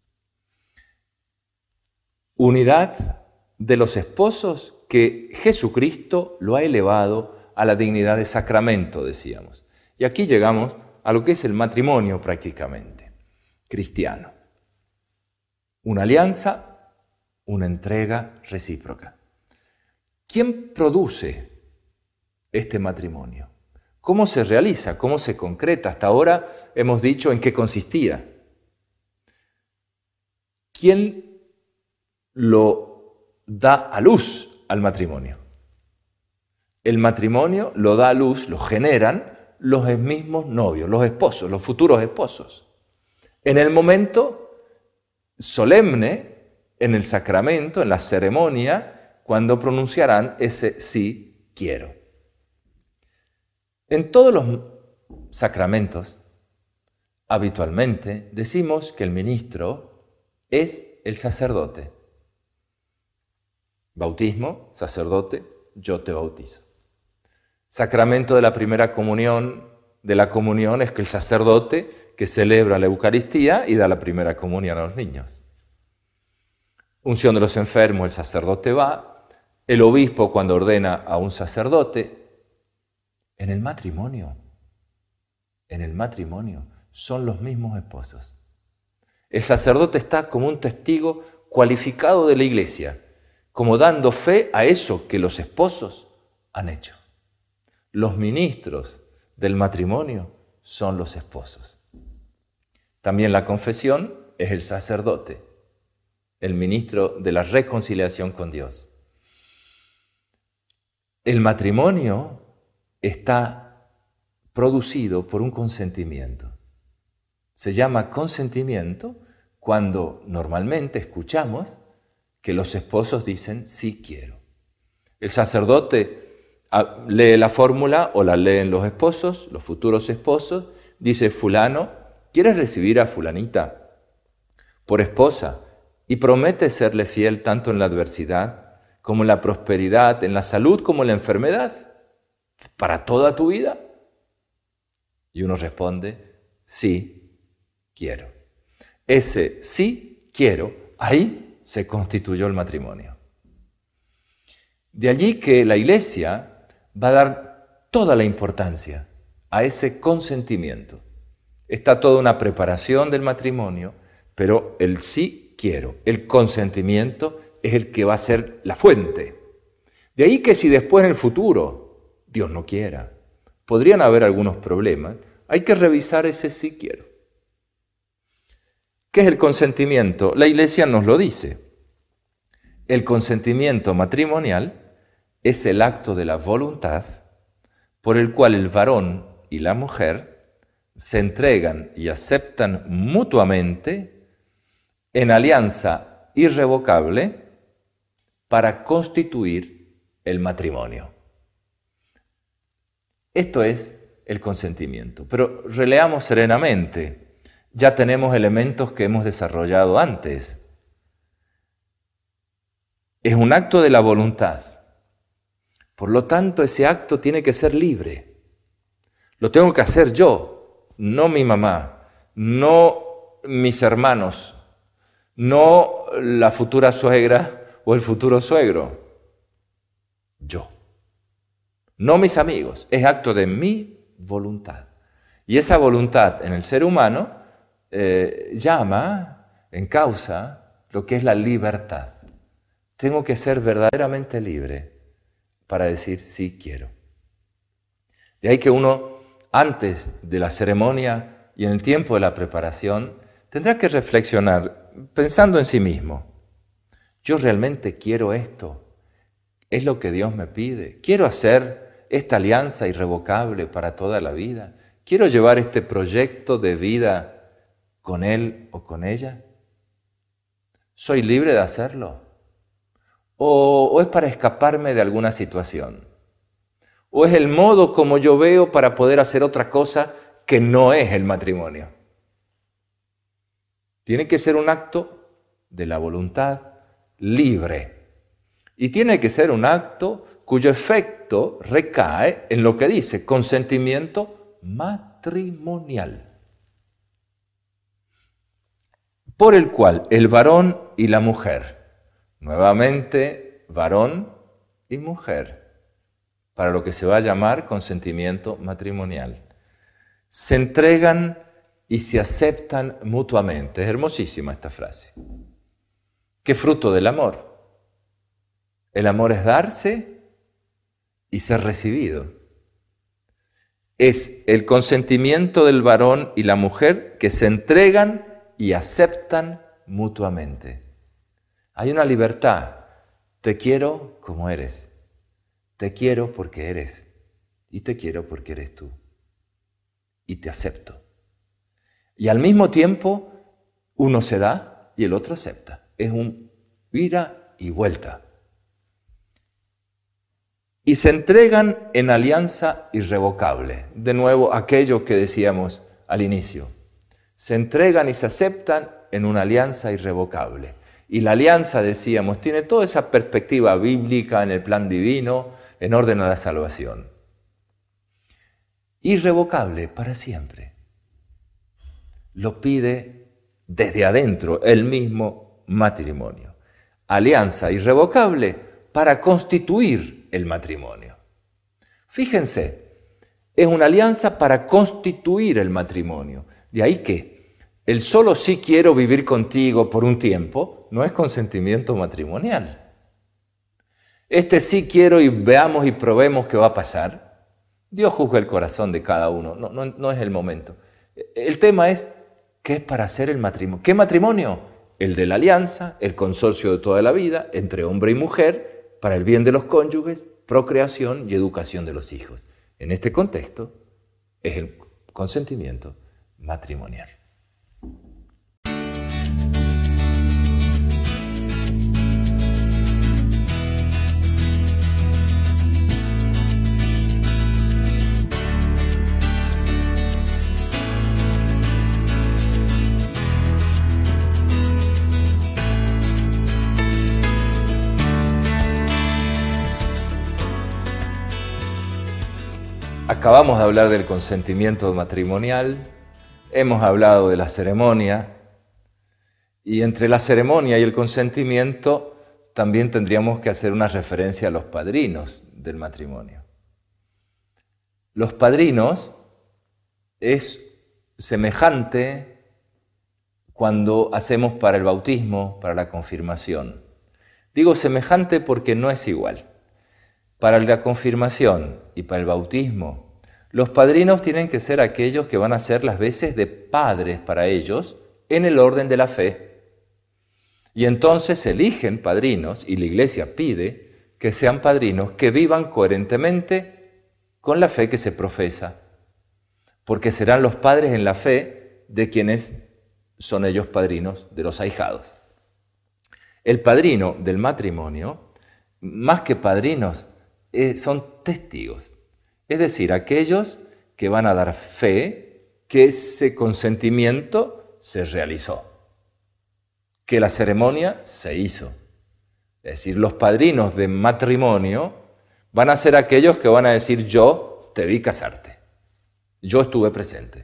Unidad de los esposos que Jesucristo lo ha elevado a la dignidad de sacramento, decíamos. Y aquí llegamos a lo que es el matrimonio prácticamente cristiano. Una alianza, una entrega recíproca. ¿Quién produce este matrimonio? ¿Cómo se realiza? ¿Cómo se concreta? Hasta ahora hemos dicho en qué consistía. ¿Quién lo da a luz al matrimonio? El matrimonio lo da a luz, lo generan los mismos novios, los esposos, los futuros esposos. En el momento solemne, en el sacramento, en la ceremonia, cuando pronunciarán ese sí quiero. En todos los sacramentos, habitualmente decimos que el ministro es el sacerdote. Bautismo, sacerdote, yo te bautizo. Sacramento de la primera comunión, de la comunión, es que el sacerdote que celebra la Eucaristía y da la primera comunión a los niños. Unción de los enfermos, el sacerdote va. El obispo cuando ordena a un sacerdote. En el matrimonio, en el matrimonio son los mismos esposos. El sacerdote está como un testigo cualificado de la iglesia, como dando fe a eso que los esposos han hecho. Los ministros del matrimonio son los esposos. También la confesión es el sacerdote, el ministro de la reconciliación con Dios. El matrimonio está producido por un consentimiento. Se llama consentimiento cuando normalmente escuchamos que los esposos dicen sí quiero. El sacerdote lee la fórmula o la leen los esposos, los futuros esposos, dice fulano, ¿quieres recibir a fulanita por esposa? Y promete serle fiel tanto en la adversidad como en la prosperidad, en la salud como en la enfermedad, para toda tu vida. Y uno responde, sí, quiero. Ese sí, quiero, ahí se constituyó el matrimonio. De allí que la Iglesia va a dar toda la importancia a ese consentimiento. Está toda una preparación del matrimonio, pero el sí quiero, el consentimiento es el que va a ser la fuente. De ahí que si después en el futuro, Dios no quiera, podrían haber algunos problemas, hay que revisar ese sí quiero. ¿Qué es el consentimiento? La Iglesia nos lo dice. El consentimiento matrimonial es el acto de la voluntad por el cual el varón y la mujer se entregan y aceptan mutuamente en alianza irrevocable para constituir el matrimonio. Esto es el consentimiento. Pero releamos serenamente. Ya tenemos elementos que hemos desarrollado antes. Es un acto de la voluntad. Por lo tanto, ese acto tiene que ser libre. Lo tengo que hacer yo, no mi mamá, no mis hermanos, no la futura suegra o el futuro suegro. Yo. No mis amigos. Es acto de mi voluntad. Y esa voluntad en el ser humano llama en causa lo que es la libertad. Tengo que ser verdaderamente libre para decir sí quiero. De ahí que uno, antes de la ceremonia y en el tiempo de la preparación, tendrá que reflexionar pensando en sí mismo. ¿Yo realmente quiero esto? ¿Es lo que Dios me pide? ¿Quiero hacer esta alianza irrevocable para toda la vida? ¿Quiero llevar este proyecto de vida con él o con ella? ¿Soy libre de hacerlo? ¿O es para escaparme de alguna situación? ¿O es el modo como yo veo para poder hacer otra cosa que no es el matrimonio? Tiene que ser un acto de la voluntad libre. Y tiene que ser un acto cuyo efecto recae en lo que dice consentimiento matrimonial, por el cual el varón y la mujer, nuevamente varón y mujer, para lo que se va a llamar consentimiento matrimonial, se entregan y se aceptan mutuamente. Es hermosísima esta frase. ¿Qué fruto del amor? El amor es darse y ser recibido. Es el consentimiento del varón y la mujer que se entregan y aceptan mutuamente. Hay una libertad. Te quiero como eres. Te quiero porque eres. Y te quiero porque eres tú. Y te acepto. Y al mismo tiempo, uno se da y el otro acepta. Es un ida y vuelta. Y se entregan en alianza irrevocable. De nuevo, aquello que decíamos al inicio. Se entregan y se aceptan en una alianza irrevocable. Y la alianza, decíamos, tiene toda esa perspectiva bíblica en el plan divino, en orden a la salvación. Irrevocable para siempre. Lo pide desde adentro el mismo matrimonio. Alianza irrevocable para constituir el matrimonio. Fíjense, es una alianza para constituir el matrimonio. De ahí que el solo sí quiero vivir contigo por un tiempo no es consentimiento matrimonial. Este sí quiero y veamos y probemos qué va a pasar. Dios juzga el corazón de cada uno, no es el momento. El tema es, ¿qué es para hacer el matrimonio? ¿Qué matrimonio? El de la alianza, el consorcio de toda la vida, entre hombre y mujer, para el bien de los cónyuges, procreación y educación de los hijos. En este contexto es el consentimiento matrimonial. Acabamos de hablar del consentimiento matrimonial, hemos hablado de la ceremonia, y entre la ceremonia y el consentimiento también tendríamos que hacer una referencia a los padrinos del matrimonio. Los padrinos es semejante cuando hacemos para el bautismo, para la confirmación. Digo semejante porque no es igual. Para la confirmación y para el bautismo, los padrinos tienen que ser aquellos que van a ser las veces de padres para ellos en el orden de la fe. Y entonces se eligen padrinos y la Iglesia pide que sean padrinos que vivan coherentemente con la fe que se profesa, porque serán los padres en la fe de quienes son ellos padrinos de los ahijados. El padrino del matrimonio, más que padrinos, son testigos, es decir, aquellos que van a dar fe que ese consentimiento se realizó, que la ceremonia se hizo. Es decir, los padrinos de matrimonio van a ser aquellos que van a decir: yo te vi casarte, yo estuve presente.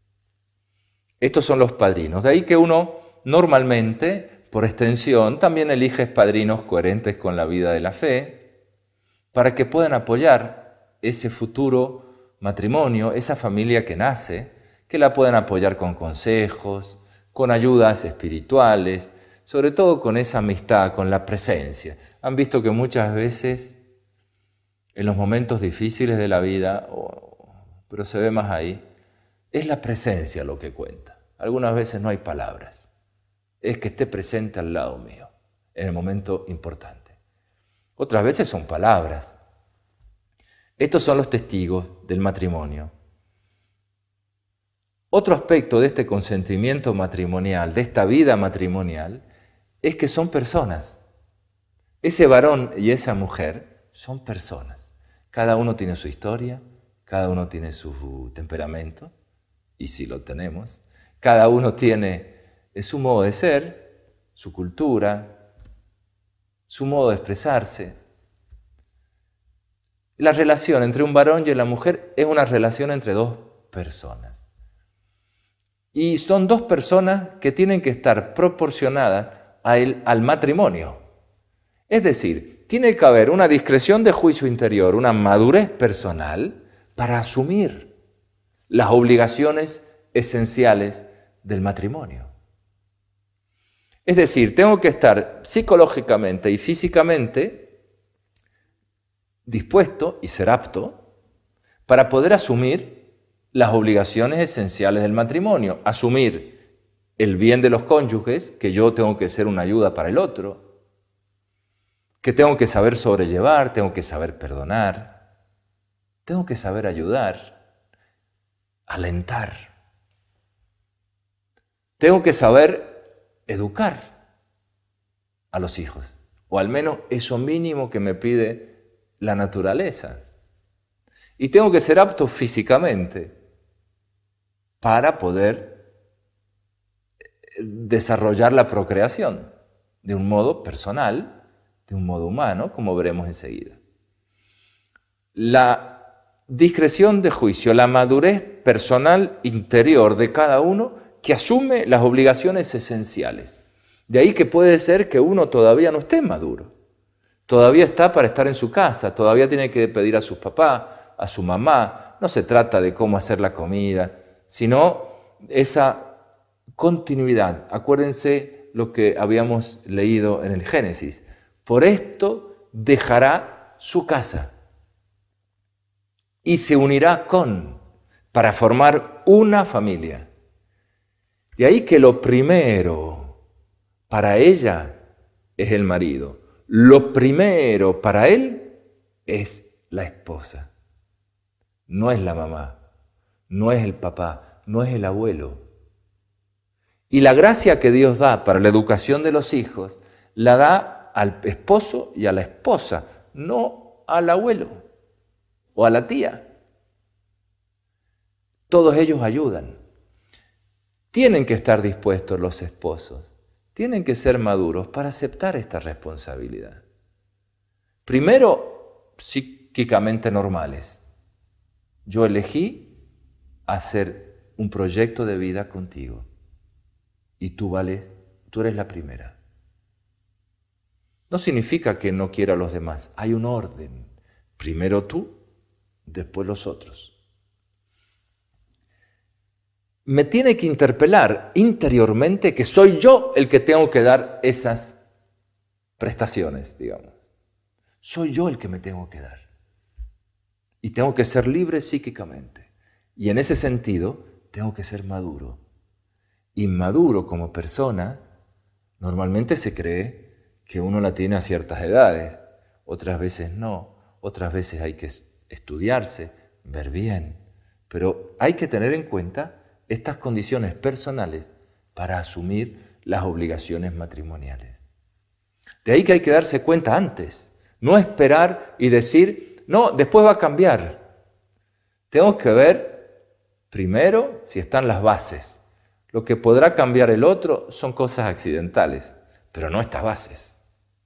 Estos son los padrinos. De ahí que uno normalmente, por extensión, también elige padrinos coherentes con la vida de la fe, para que puedan apoyar ese futuro matrimonio, esa familia que nace, que la puedan apoyar con consejos, con ayudas espirituales, sobre todo con esa amistad, con la presencia. Han visto que muchas veces en los momentos difíciles de la vida, pero se ve más ahí, es la presencia lo que cuenta. Algunas veces no hay palabras, es que esté presente al lado mío, en el momento importante. Otras veces son palabras. Estos son los testigos del matrimonio. Otro aspecto de este consentimiento matrimonial, de esta vida matrimonial, es que son personas. Ese varón y esa mujer son personas. Cada uno tiene su historia, cada uno tiene su temperamento, y si lo tenemos, cada uno tiene su modo de ser, su cultura, su modo de expresarse. La relación entre un varón y la mujer es una relación entre dos personas. Y son dos personas que tienen que estar proporcionadas al matrimonio. Es decir, tiene que haber una discreción de juicio interior, una madurez personal para asumir las obligaciones esenciales del matrimonio. Es decir, tengo que estar psicológicamente y físicamente dispuesto y ser apto para poder asumir las obligaciones esenciales del matrimonio, asumir el bien de los cónyuges, que yo tengo que ser una ayuda para el otro, que tengo que saber sobrellevar, tengo que saber perdonar, tengo que saber ayudar, alentar, tengo que saber educar a los hijos, o al menos eso mínimo que me pide la naturaleza. Y tengo que ser apto físicamente para poder desarrollar la procreación de un modo personal, de un modo humano, como veremos enseguida. La discreción de juicio, la madurez personal interior de cada uno que asume las obligaciones esenciales. De ahí que puede ser que uno todavía no esté maduro. Todavía está para estar en su casa, todavía tiene que pedir a sus papás, a su mamá. no se trata de cómo hacer la comida, sino esa continuidad. Acuérdense lo que habíamos leído en el Génesis. Por esto dejará su casa y se unirá para formar una familia. De ahí que lo primero para ella es el marido. Lo primero para él es la esposa. No es la mamá, no es el papá, no es el abuelo. Y la gracia que Dios da para la educación de los hijos la da al esposo y a la esposa, no al abuelo o a la tía. Todos ellos ayudan. Tienen que estar dispuestos los esposos, tienen que ser maduros para aceptar esta responsabilidad. Primero, psíquicamente normales. Yo elegí hacer un proyecto de vida contigo y tú eres la primera. No significa que no quiera a los demás, hay un orden. Primero tú, después los otros. Me tiene que interpelar interiormente que soy yo el que tengo que dar esas prestaciones, digamos. Soy yo el que me tengo que dar. Y tengo que ser libre psíquicamente. Y en ese sentido, tengo que ser maduro. Inmaduro como persona, normalmente se cree que uno la tiene a ciertas edades. Otras veces no. Otras veces hay que estudiarse, ver bien. Pero hay que tener en cuenta estas condiciones personales para asumir las obligaciones matrimoniales. De ahí que hay que darse cuenta antes, no esperar y decir, no, después va a cambiar. Tengo que ver primero si están las bases. Lo que podrá cambiar el otro son cosas accidentales, pero no estas bases.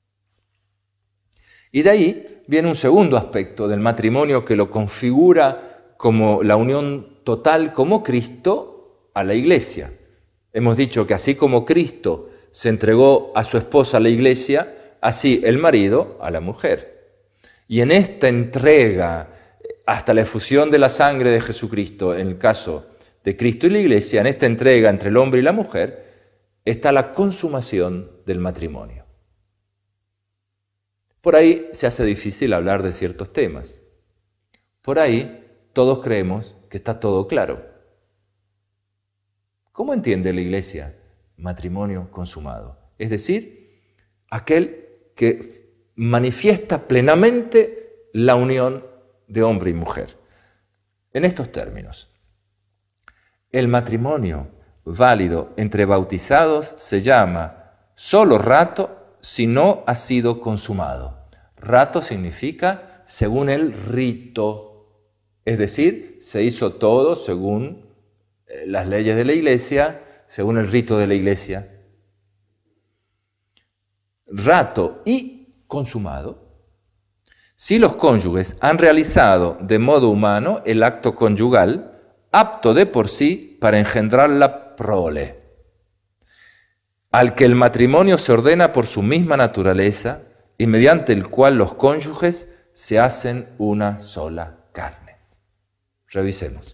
Y de ahí viene un segundo aspecto del matrimonio que lo configura como la unión total como Cristo a la iglesia. Hemos dicho que así como Cristo se entregó a su esposa a la iglesia, así el marido a la mujer. Y en esta entrega, hasta la efusión de la sangre de Jesucristo, en el caso de Cristo y la iglesia, en esta entrega entre el hombre y la mujer, está la consumación del matrimonio. Por ahí se hace difícil hablar de ciertos temas. Por ahí todos creemos que está todo claro. ¿Cómo entiende la iglesia matrimonio consumado? Es decir, aquel que manifiesta plenamente la unión de hombre y mujer. En estos términos, el matrimonio válido entre bautizados se llama solo rato si no ha sido consumado. Rato significa según el rito, es decir, se hizo todo según las leyes de la iglesia, según el rito de la iglesia. Rato y consumado si los cónyuges han realizado de modo humano el acto conyugal, apto de por sí para engendrar la prole, al que el matrimonio se ordena por su misma naturaleza y mediante el cual los cónyuges se hacen una sola carne. Revisemos.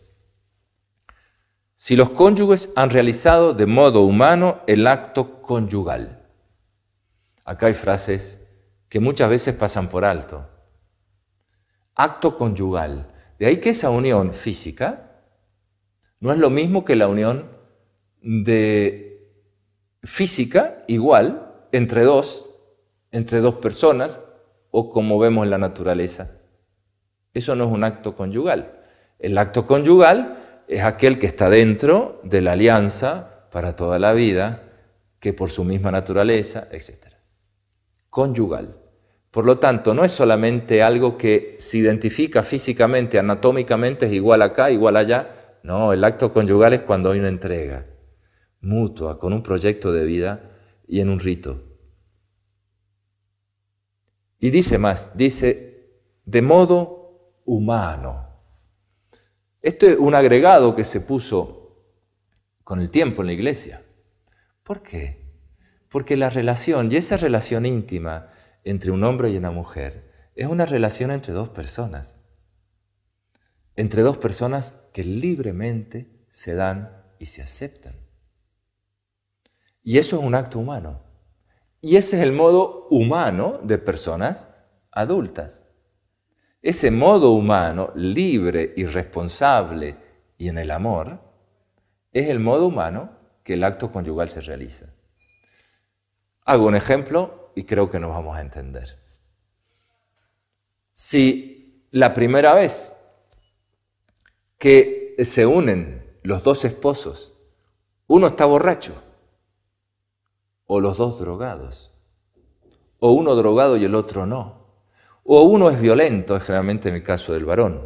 Si los cónyuges han realizado de modo humano el acto conyugal. Acá hay frases que muchas veces pasan por alto. Acto conyugal. De ahí que esa unión física no es lo mismo que la unión física igual entre dos personas o como vemos en la naturaleza. Eso no es un acto conyugal. El acto conyugal es aquel que está dentro de la alianza para toda la vida, que por su misma naturaleza, etc. Conyugal. Por lo tanto, no es solamente algo que se identifica físicamente, anatómicamente, es igual acá, igual allá. No, el acto conyugal es cuando hay una entrega mutua, con un proyecto de vida y en un rito. Y dice más, dice, de modo humano. Esto es un agregado que se puso con el tiempo en la iglesia. ¿Por qué? Porque la relación, y esa relación íntima entre un hombre y una mujer, es una relación entre dos personas. entre dos personas que libremente se dan y se aceptan. Y eso es un acto humano. Y ese es el modo humano de personas adultas. Ese modo humano, libre y responsable y en el amor, es el modo humano que el acto conyugal se realiza. Hago un ejemplo y creo que nos vamos a entender. Si la primera vez que se unen los dos esposos, uno está borracho, o los dos drogados, o uno drogado y el otro no, o uno es violento, es generalmente en el caso del varón,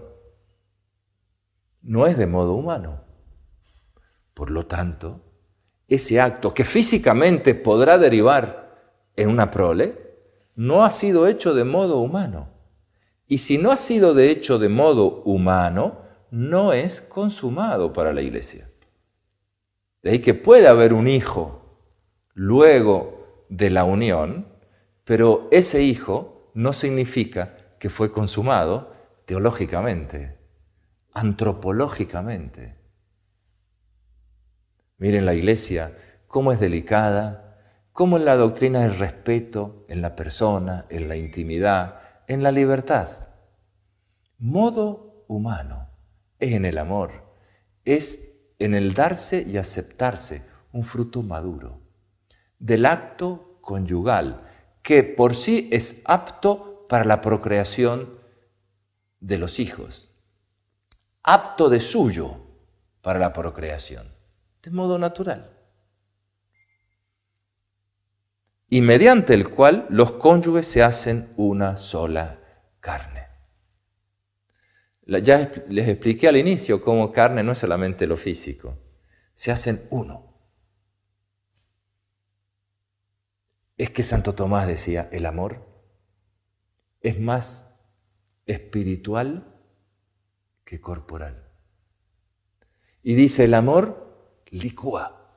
no es de modo humano. Por lo tanto, ese acto que físicamente podrá derivar en una prole, no ha sido hecho de modo humano. Y si no ha sido hecho de modo humano, no es consumado para la Iglesia. De ahí que puede haber un hijo luego de la unión, pero ese hijo no significa que fue consumado teológicamente, antropológicamente. Miren la Iglesia, cómo es delicada, cómo en la doctrina el respeto en la persona, en la intimidad, en la libertad. Modo humano es en el amor, es en el darse y aceptarse, un fruto maduro del acto conyugal, que por sí es apto para la procreación de los hijos, apto de suyo para la procreación, de modo natural, y mediante el cual los cónyuges se hacen una sola carne. Ya les expliqué al inicio cómo carne no es solamente lo físico, se hacen uno. Es que Santo Tomás decía, el amor es más espiritual que corporal. Y dice, el amor licúa.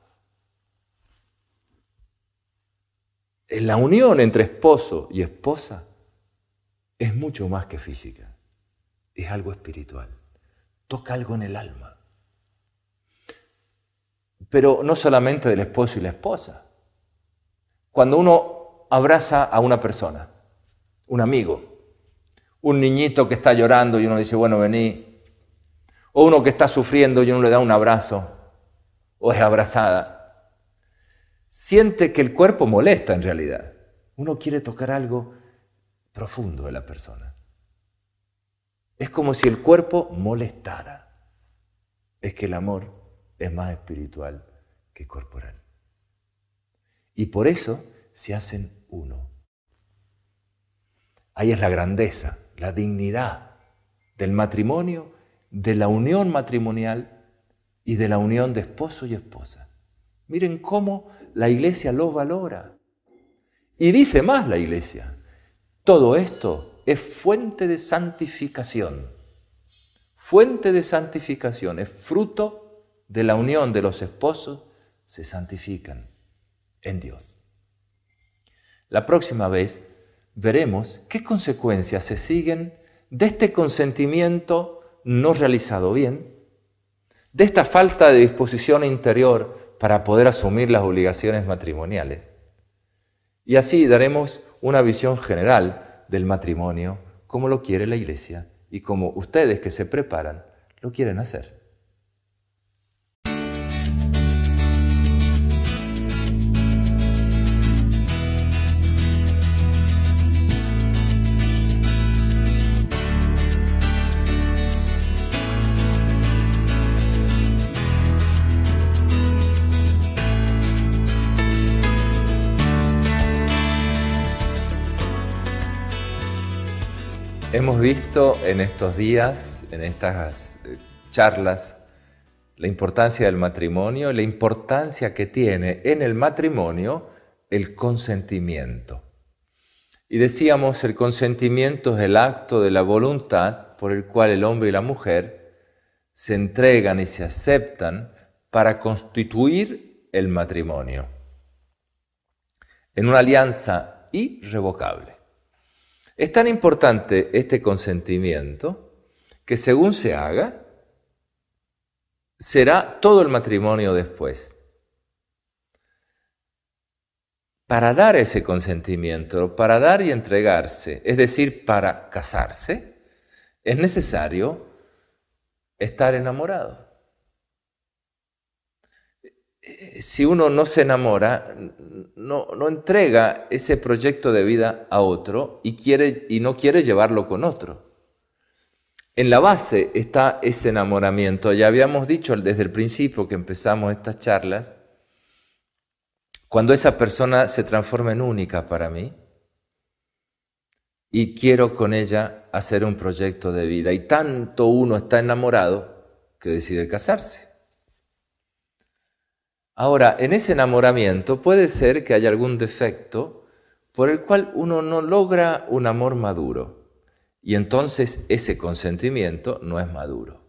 En la unión entre esposo y esposa es mucho más que física, es algo espiritual, toca algo en el alma. Pero no solamente del esposo y la esposa. Cuando uno abraza a una persona, un amigo, un niñito que está llorando y uno dice, bueno, vení, o uno que está sufriendo y uno le da un abrazo, o es abrazada, siente que el cuerpo molesta en realidad. Uno quiere tocar algo profundo de la persona. Es como si el cuerpo molestara. Es que el amor es más espiritual que corporal. Y por eso se hacen uno. Ahí es la grandeza, la dignidad del matrimonio, de la unión matrimonial y de la unión de esposo y esposa. Miren cómo la Iglesia lo valora. Y dice más la Iglesia, todo esto es fuente de santificación. Fuente de santificación, es fruto de la unión de los esposos, se santifican en Dios. La próxima vez veremos qué consecuencias se siguen de este consentimiento no realizado bien, de esta falta de disposición interior para poder asumir las obligaciones matrimoniales. Y así daremos una visión general del matrimonio, como lo quiere la Iglesia y como ustedes que se preparan lo quieren hacer. Hemos visto en estos días, en estas charlas, la importancia del matrimonio, la importancia que tiene en el matrimonio el consentimiento. Y decíamos, el consentimiento es el acto de la voluntad por el cual el hombre y la mujer se entregan y se aceptan para constituir el matrimonio en una alianza irrevocable. Es tan importante este consentimiento que según se haga, será todo el matrimonio después. Para dar ese consentimiento, para dar y entregarse, es decir, para casarse, es necesario estar enamorado. Si uno no se enamora, no entrega ese proyecto de vida a otro y no quiere llevarlo con otro. En la base está ese enamoramiento. Ya habíamos dicho desde el principio que empezamos estas charlas, cuando esa persona se transforma en única para mí y quiero con ella hacer un proyecto de vida. Y tanto uno está enamorado que decide casarse. Ahora, en ese enamoramiento puede ser que haya algún defecto por el cual uno no logra un amor maduro. Y entonces ese consentimiento no es maduro.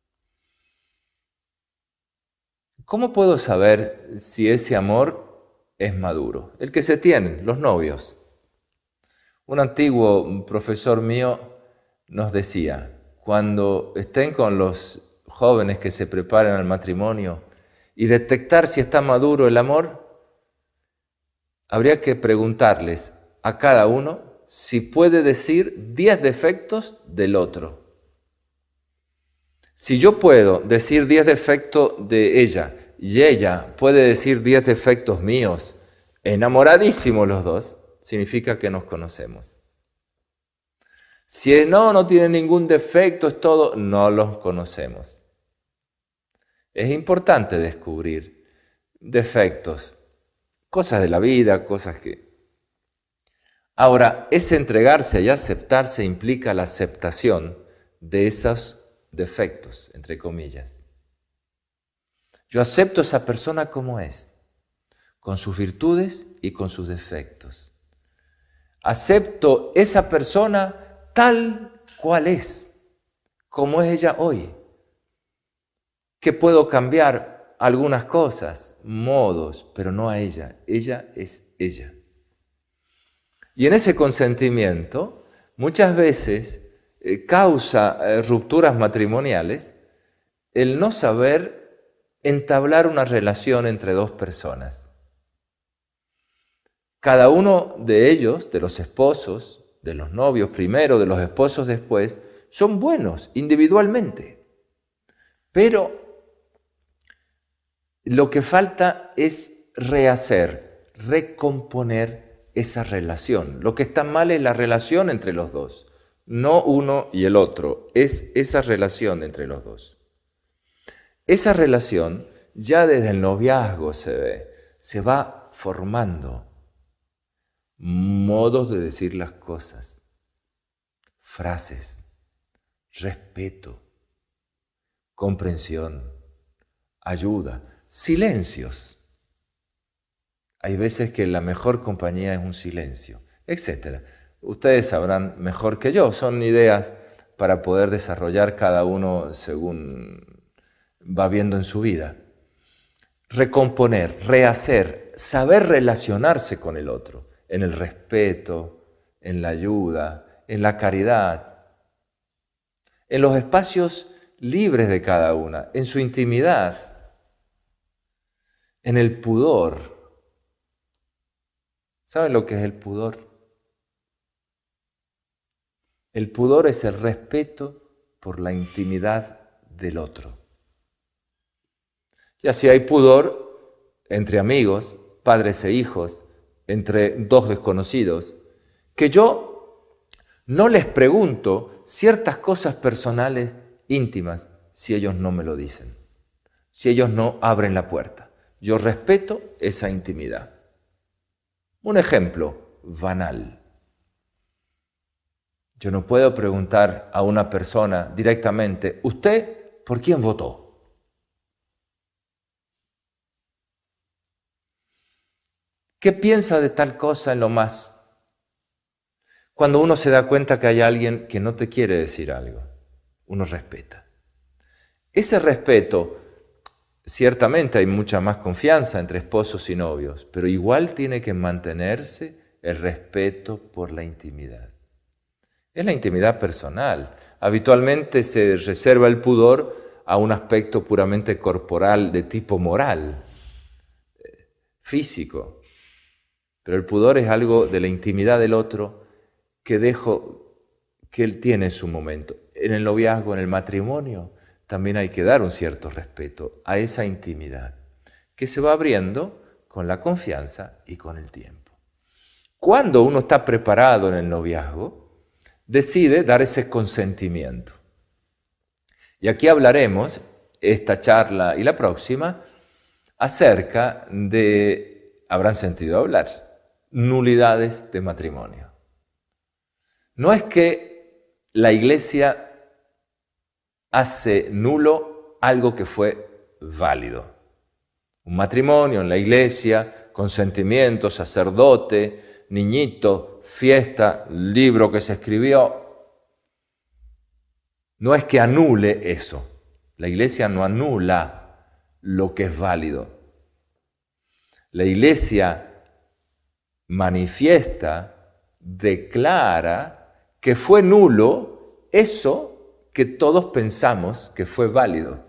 ¿Cómo puedo saber si ese amor es maduro? El que se tienen, los novios. Un antiguo profesor mío nos decía, cuando estén con los jóvenes que se preparan al matrimonio y detectar si está maduro el amor, habría que preguntarles a cada uno si puede decir 10 defectos del otro. Si yo puedo decir 10 defectos de ella y ella puede decir 10 defectos míos, enamoradísimos los dos, significa que nos conocemos. Si no tiene ningún defecto, es todo, no los conocemos. Es importante descubrir defectos, cosas de la vida, cosas que... Ahora, ese entregarse y aceptarse implica la aceptación de esos defectos, entre comillas. Yo acepto a esa persona como es, con sus virtudes y con sus defectos. Acepto esa persona tal cual es, como es ella hoy. Que puedo cambiar algunas cosas, modos, pero no a ella. Ella es ella. Y en ese consentimiento, muchas veces causa rupturas matrimoniales el no saber entablar una relación entre dos personas. Cada uno de ellos, de los esposos, de los novios primero, de los esposos después, son buenos individualmente. Pero lo que falta es rehacer, recomponer esa relación. Lo que está mal es la relación entre los dos, no uno y el otro, es esa relación entre los dos. Esa relación ya desde el noviazgo se va formando modos de decir las cosas, frases, respeto, comprensión, ayuda, silencios. Hay veces que la mejor compañía es un silencio, etc. Ustedes sabrán mejor que yo, son ideas para poder desarrollar cada uno según va viendo en su vida. Recomponer, rehacer, saber relacionarse con el otro, en el respeto, en la ayuda, en la caridad, en los espacios libres de cada una, en su intimidad, en el pudor. ¿Saben lo que es el pudor? El pudor es el respeto por la intimidad del otro. Ya si hay pudor entre amigos, padres e hijos, entre dos desconocidos, que yo no les pregunto ciertas cosas personales íntimas si ellos no me lo dicen, si ellos no abren la puerta. Yo respeto esa intimidad. Un ejemplo banal. Yo no puedo preguntar a una persona directamente, ¿usted por quién votó? ¿Qué piensa de tal cosa en lo más? Cuando uno se da cuenta que hay alguien que no te quiere decir algo, uno respeta. Ese respeto, ciertamente hay mucha más confianza entre esposos y novios, pero igual tiene que mantenerse el respeto por la intimidad. Es la intimidad personal. Habitualmente se reserva el pudor a un aspecto puramente corporal de tipo moral, físico. Pero el pudor es algo de la intimidad del otro que dejo que él tiene su momento. En el noviazgo, en el matrimonio, también hay que dar un cierto respeto a esa intimidad que se va abriendo con la confianza y con el tiempo. Cuando uno está preparado en el noviazgo, decide dar ese consentimiento. Y aquí hablaremos, esta charla y la próxima, acerca de, habrán sentido hablar, nulidades de matrimonio. No es que la Iglesia hace nulo algo que fue válido. Un matrimonio en la Iglesia, consentimiento, sacerdote, niñito, fiesta, libro que se escribió. No es que anule eso. La Iglesia no anula lo que es válido. La Iglesia manifiesta, declara que fue nulo eso que todos pensamos que fue válido.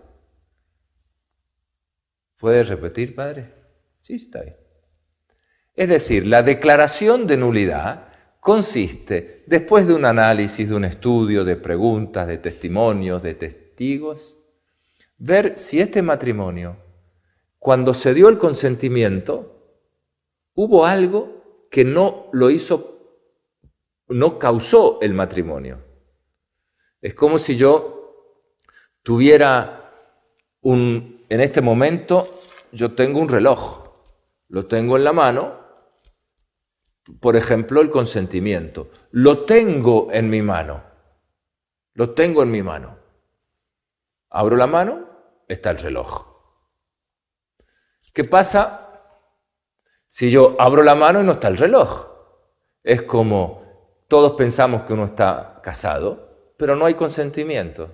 ¿Puede repetir, padre? Sí, está bien. Es decir, la declaración de nulidad consiste, después de un análisis, de un estudio, de preguntas, de testimonios, de testigos, ver si este matrimonio, cuando se dio el consentimiento, hubo algo que no lo hizo, no causó el matrimonio. Es como si yo tuviera en este momento, yo tengo un reloj, lo tengo en la mano. Por ejemplo, el consentimiento. Lo tengo en mi mano. Lo tengo en mi mano. Abro la mano, está el reloj. ¿Qué pasa si yo abro la mano y no está el reloj? Es como todos pensamos que uno está casado, pero no hay consentimiento.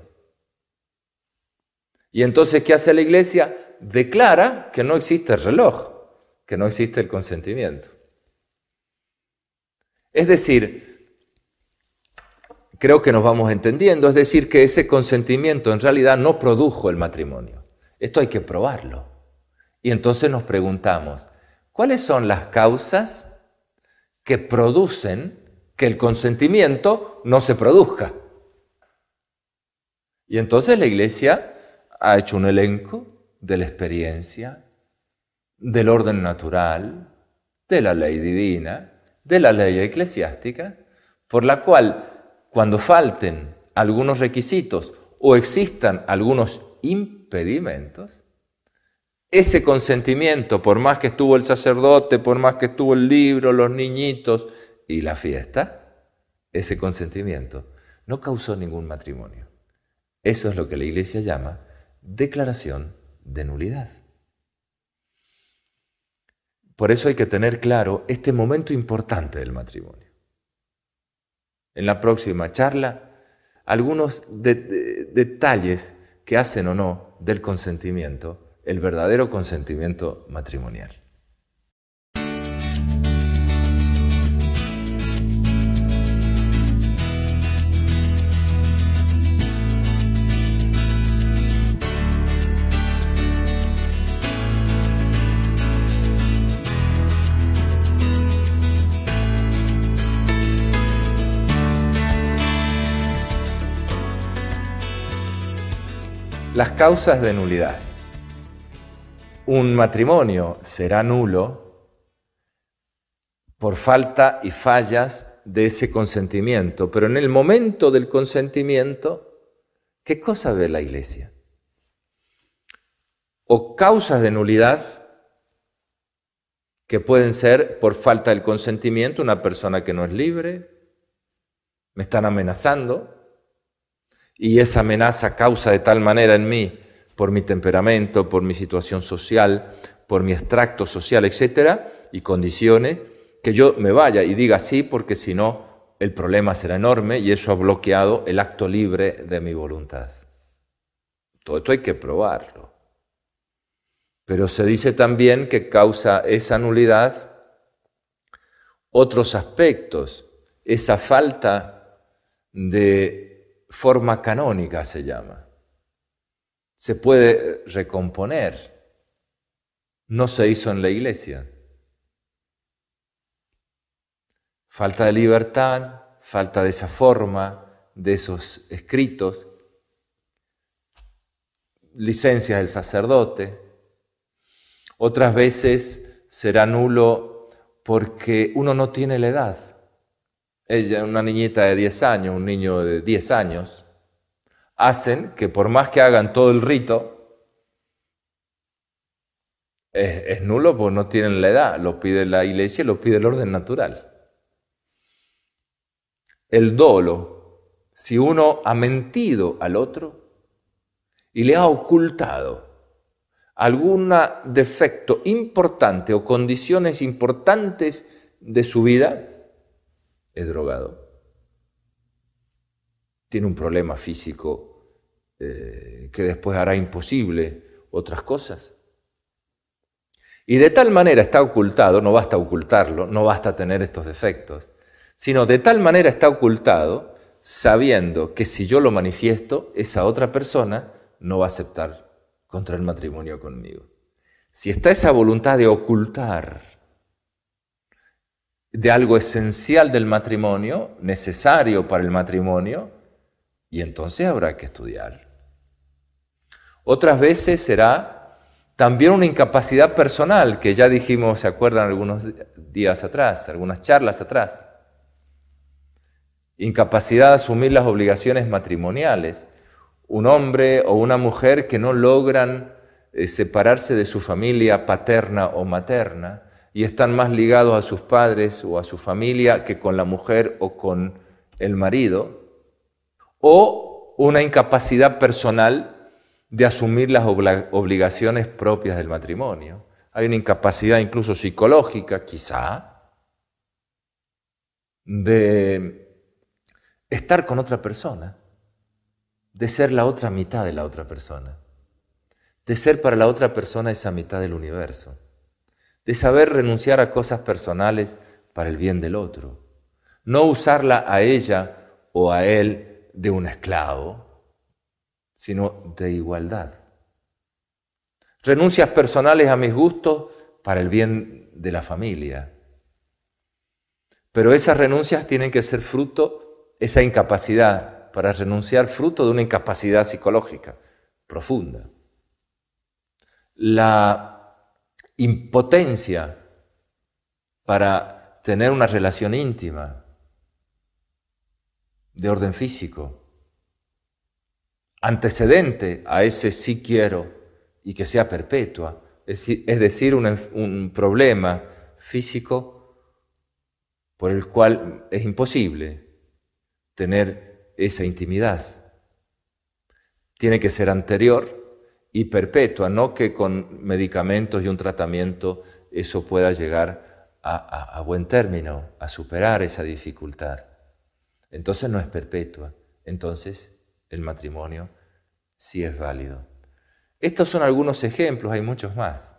Y entonces, ¿qué hace la Iglesia? Declara que no existe el reloj, que no existe el consentimiento. Es decir, creo que nos vamos entendiendo, es decir, que ese consentimiento en realidad no produjo el matrimonio. Esto hay que probarlo. Y entonces nos preguntamos, ¿cuáles son las causas que producen que el consentimiento no se produzca? Y entonces la Iglesia ha hecho un elenco de la experiencia, del orden natural, de la ley divina, de la ley eclesiástica, por la cual, cuando falten algunos requisitos o existan algunos impedimentos, ese consentimiento, por más que estuvo el sacerdote, por más que estuvo el libro, los niñitos y la fiesta, ese consentimiento no causó ningún matrimonio. Eso es lo que la Iglesia llama declaración de nulidad. Por eso hay que tener claro este momento importante del matrimonio. En la próxima charla, algunos detalles que hacen o no del consentimiento, el verdadero consentimiento matrimonial. Las causas de nulidad. Un matrimonio será nulo por falta y fallas de ese consentimiento, pero en el momento del consentimiento, ¿qué cosa ve la Iglesia? O causas de nulidad que pueden ser por falta del consentimiento, una persona que no es libre, me están amenazando, y esa amenaza causa de tal manera en mí, por mi temperamento, por mi situación social, por mi extracto social, etcétera, y condiciones, que yo me vaya y diga sí, porque si no, el problema será enorme y eso ha bloqueado el acto libre de mi voluntad. Todo esto hay que probarlo. Pero se dice también que causa esa nulidad otros aspectos, esa falta de forma canónica se llama. Se puede recomponer. No se hizo en la iglesia. Falta de libertad, falta de esa forma, de esos escritos, licencias del sacerdote. Otras veces será nulo porque uno no tiene la edad. Ella, una niñita de 10 años, un niño de 10 años, hacen que por más que hagan todo el rito, es nulo porque no tienen la edad. Lo pide la iglesia y lo pide el orden natural. El dolo, si uno ha mentido al otro y le ha ocultado algún defecto importante o condiciones importantes de su vida, es drogado. Tiene un problema físico que después hará imposible otras cosas. Y de tal manera está ocultado, no basta ocultarlo, no basta tener estos defectos, sino de tal manera está ocultado, sabiendo que si yo lo manifiesto, esa otra persona no va a aceptar contra el matrimonio conmigo. Si está esa voluntad de ocultar de algo esencial del matrimonio, necesario para el matrimonio, y entonces habrá que estudiar. Otras veces será también una incapacidad personal, que ya dijimos, ¿se acuerdan algunos días atrás, algunas charlas atrás? Incapacidad de asumir las obligaciones matrimoniales. Un hombre o una mujer que no logran separarse de su familia paterna o materna y están más ligados a sus padres o a su familia que con la mujer o con el marido. O una incapacidad personal de asumir las obligaciones propias del matrimonio. Hay una incapacidad incluso psicológica, quizá, de estar con otra persona, de ser la otra mitad de la otra persona, de ser para la otra persona esa mitad del universo, de saber renunciar a cosas personales para el bien del otro, no usarla a ella o a él de un esclavo, sino de igualdad. Renuncias personales a mis gustos para el bien de la familia. Pero esas renuncias tienen que ser fruto, esa incapacidad para renunciar, fruto de una incapacidad psicológica profunda. La impotencia para tener una relación íntima de orden físico, antecedente a ese sí quiero y que sea perpetua, es decir, un problema físico por el cual es imposible tener esa intimidad. Tiene que ser anterior y perpetua, no que con medicamentos y un tratamiento eso pueda llegar a buen término, a superar esa dificultad. Entonces no es perpetua, entonces el matrimonio sí es válido. Estos son algunos ejemplos, hay muchos más,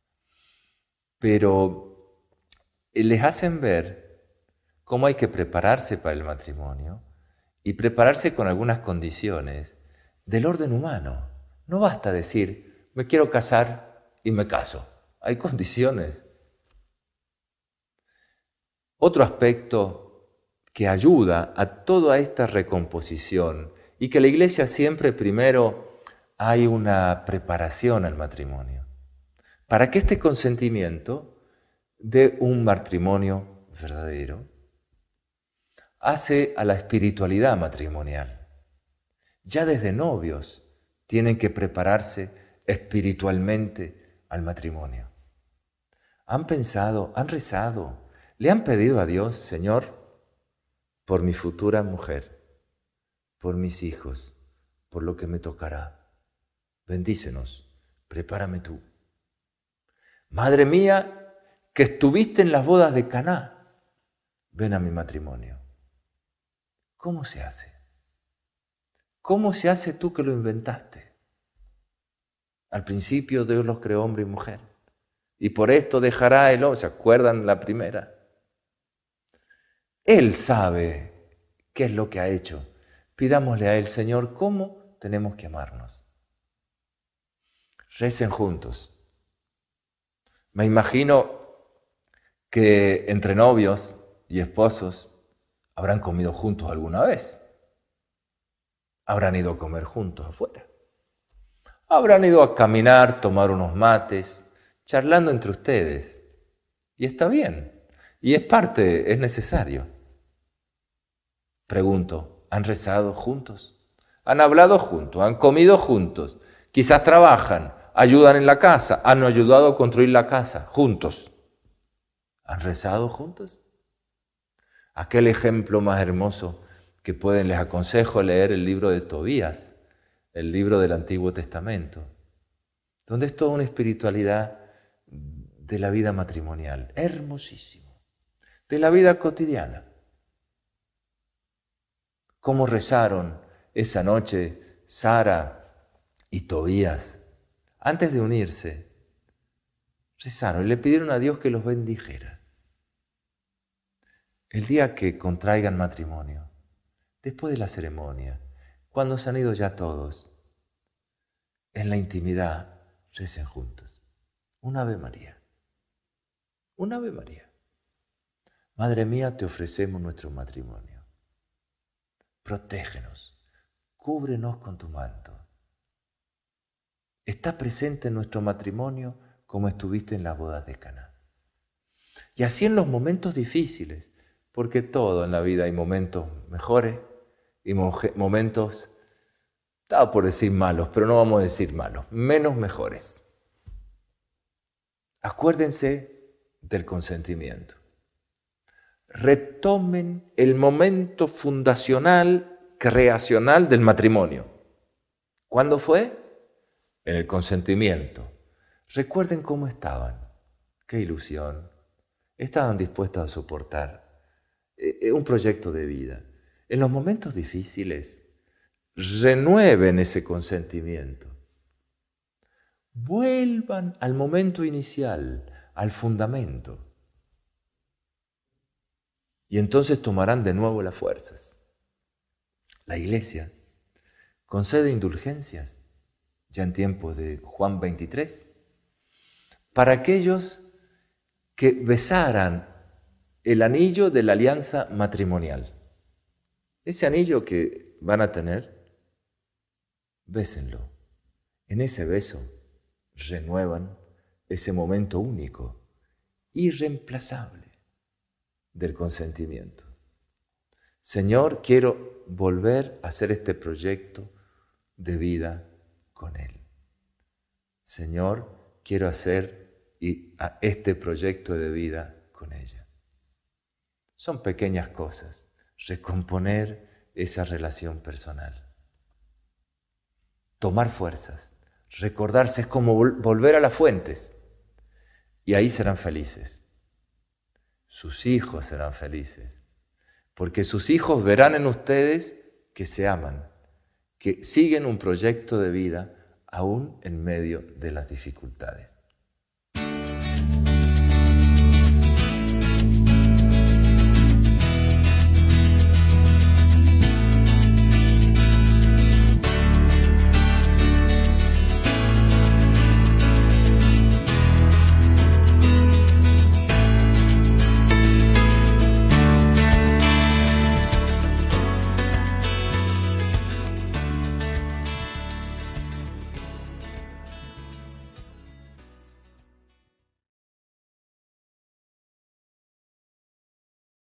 pero les hacen ver cómo hay que prepararse para el matrimonio y prepararse con algunas condiciones del orden humano. No basta decir, me quiero casar y me caso. Hay condiciones. Otro aspecto que ayuda a toda esta recomposición y que la Iglesia siempre primero hay una preparación al matrimonio para que este consentimiento de un matrimonio verdadero hace a la espiritualidad matrimonial. Ya desde novios tienen que prepararse espiritualmente al matrimonio. ¿Han pensado, han rezado, le han pedido a Dios, Señor, por mi futura mujer, por mis hijos, por lo que me tocará? Bendícenos, prepárame tú. Madre mía, que estuviste en las bodas de Caná, ven a mi matrimonio. ¿Cómo se hace? ¿Cómo se hace tú que lo inventaste? Al principio Dios los creó hombre y mujer. Y por esto dejará el hombre. ¿Se acuerdan la primera? Él sabe qué es lo que ha hecho. Pidámosle a Él, Señor, ¿cómo tenemos que amarnos? Recen juntos. Me imagino que entre novios y esposos habrán comido juntos alguna vez. Habrán ido a comer juntos afuera. Habrán ido a caminar, tomar unos mates, charlando entre ustedes. Y está bien. Y es parte, es necesario. Pregunto, ¿han rezado juntos? ¿Han hablado juntos? ¿Han comido juntos? Quizás trabajan, ayudan en la casa, han ayudado a construir la casa juntos. ¿Han rezado juntos? Aquel ejemplo más hermoso que pueden, les aconsejo leer el libro de Tobías, el libro del Antiguo Testamento, donde es toda una espiritualidad de la vida matrimonial, hermosísimo, de la vida cotidiana. Cómo rezaron esa noche Sara y Tobías, antes de unirse, rezaron y le pidieron a Dios que los bendijera. El día que contraigan matrimonio, después de la ceremonia, cuando se han ido ya todos, en la intimidad, recen juntos. Un Ave María. Un Ave María. Madre mía, te ofrecemos nuestro matrimonio. Protégenos, cúbrenos con tu manto. Está presente en nuestro matrimonio como estuviste en las bodas de Caná. Y así en los momentos difíciles, porque todo en la vida hay momentos mejores y momentos, estaba por decir malos, pero no vamos a decir malos, menos mejores. Acuérdense del consentimiento. Retomen el momento fundacional, creacional del matrimonio. ¿Cuándo fue? En el consentimiento. Recuerden cómo estaban. Qué ilusión. Estaban dispuestos a soportar un proyecto de vida. En los momentos difíciles, renueven ese consentimiento. Vuelvan al momento inicial, al fundamento. Y entonces tomarán de nuevo las fuerzas. La Iglesia concede indulgencias, ya en tiempos de Juan 23, para aquellos que besaran el anillo de la alianza matrimonial. Ese anillo que van a tener, bésenlo. En ese beso renuevan ese momento único, irreemplazable del consentimiento. Señor, quiero volver a hacer este proyecto de vida con Él. Señor, quiero hacer este proyecto de vida con ella. Son pequeñas cosas, recomponer esa relación personal. Tomar fuerzas, recordarse es como volver a las fuentes y ahí serán felices. Sus hijos serán felices, porque sus hijos verán en ustedes que se aman, que siguen un proyecto de vida aún en medio de las dificultades.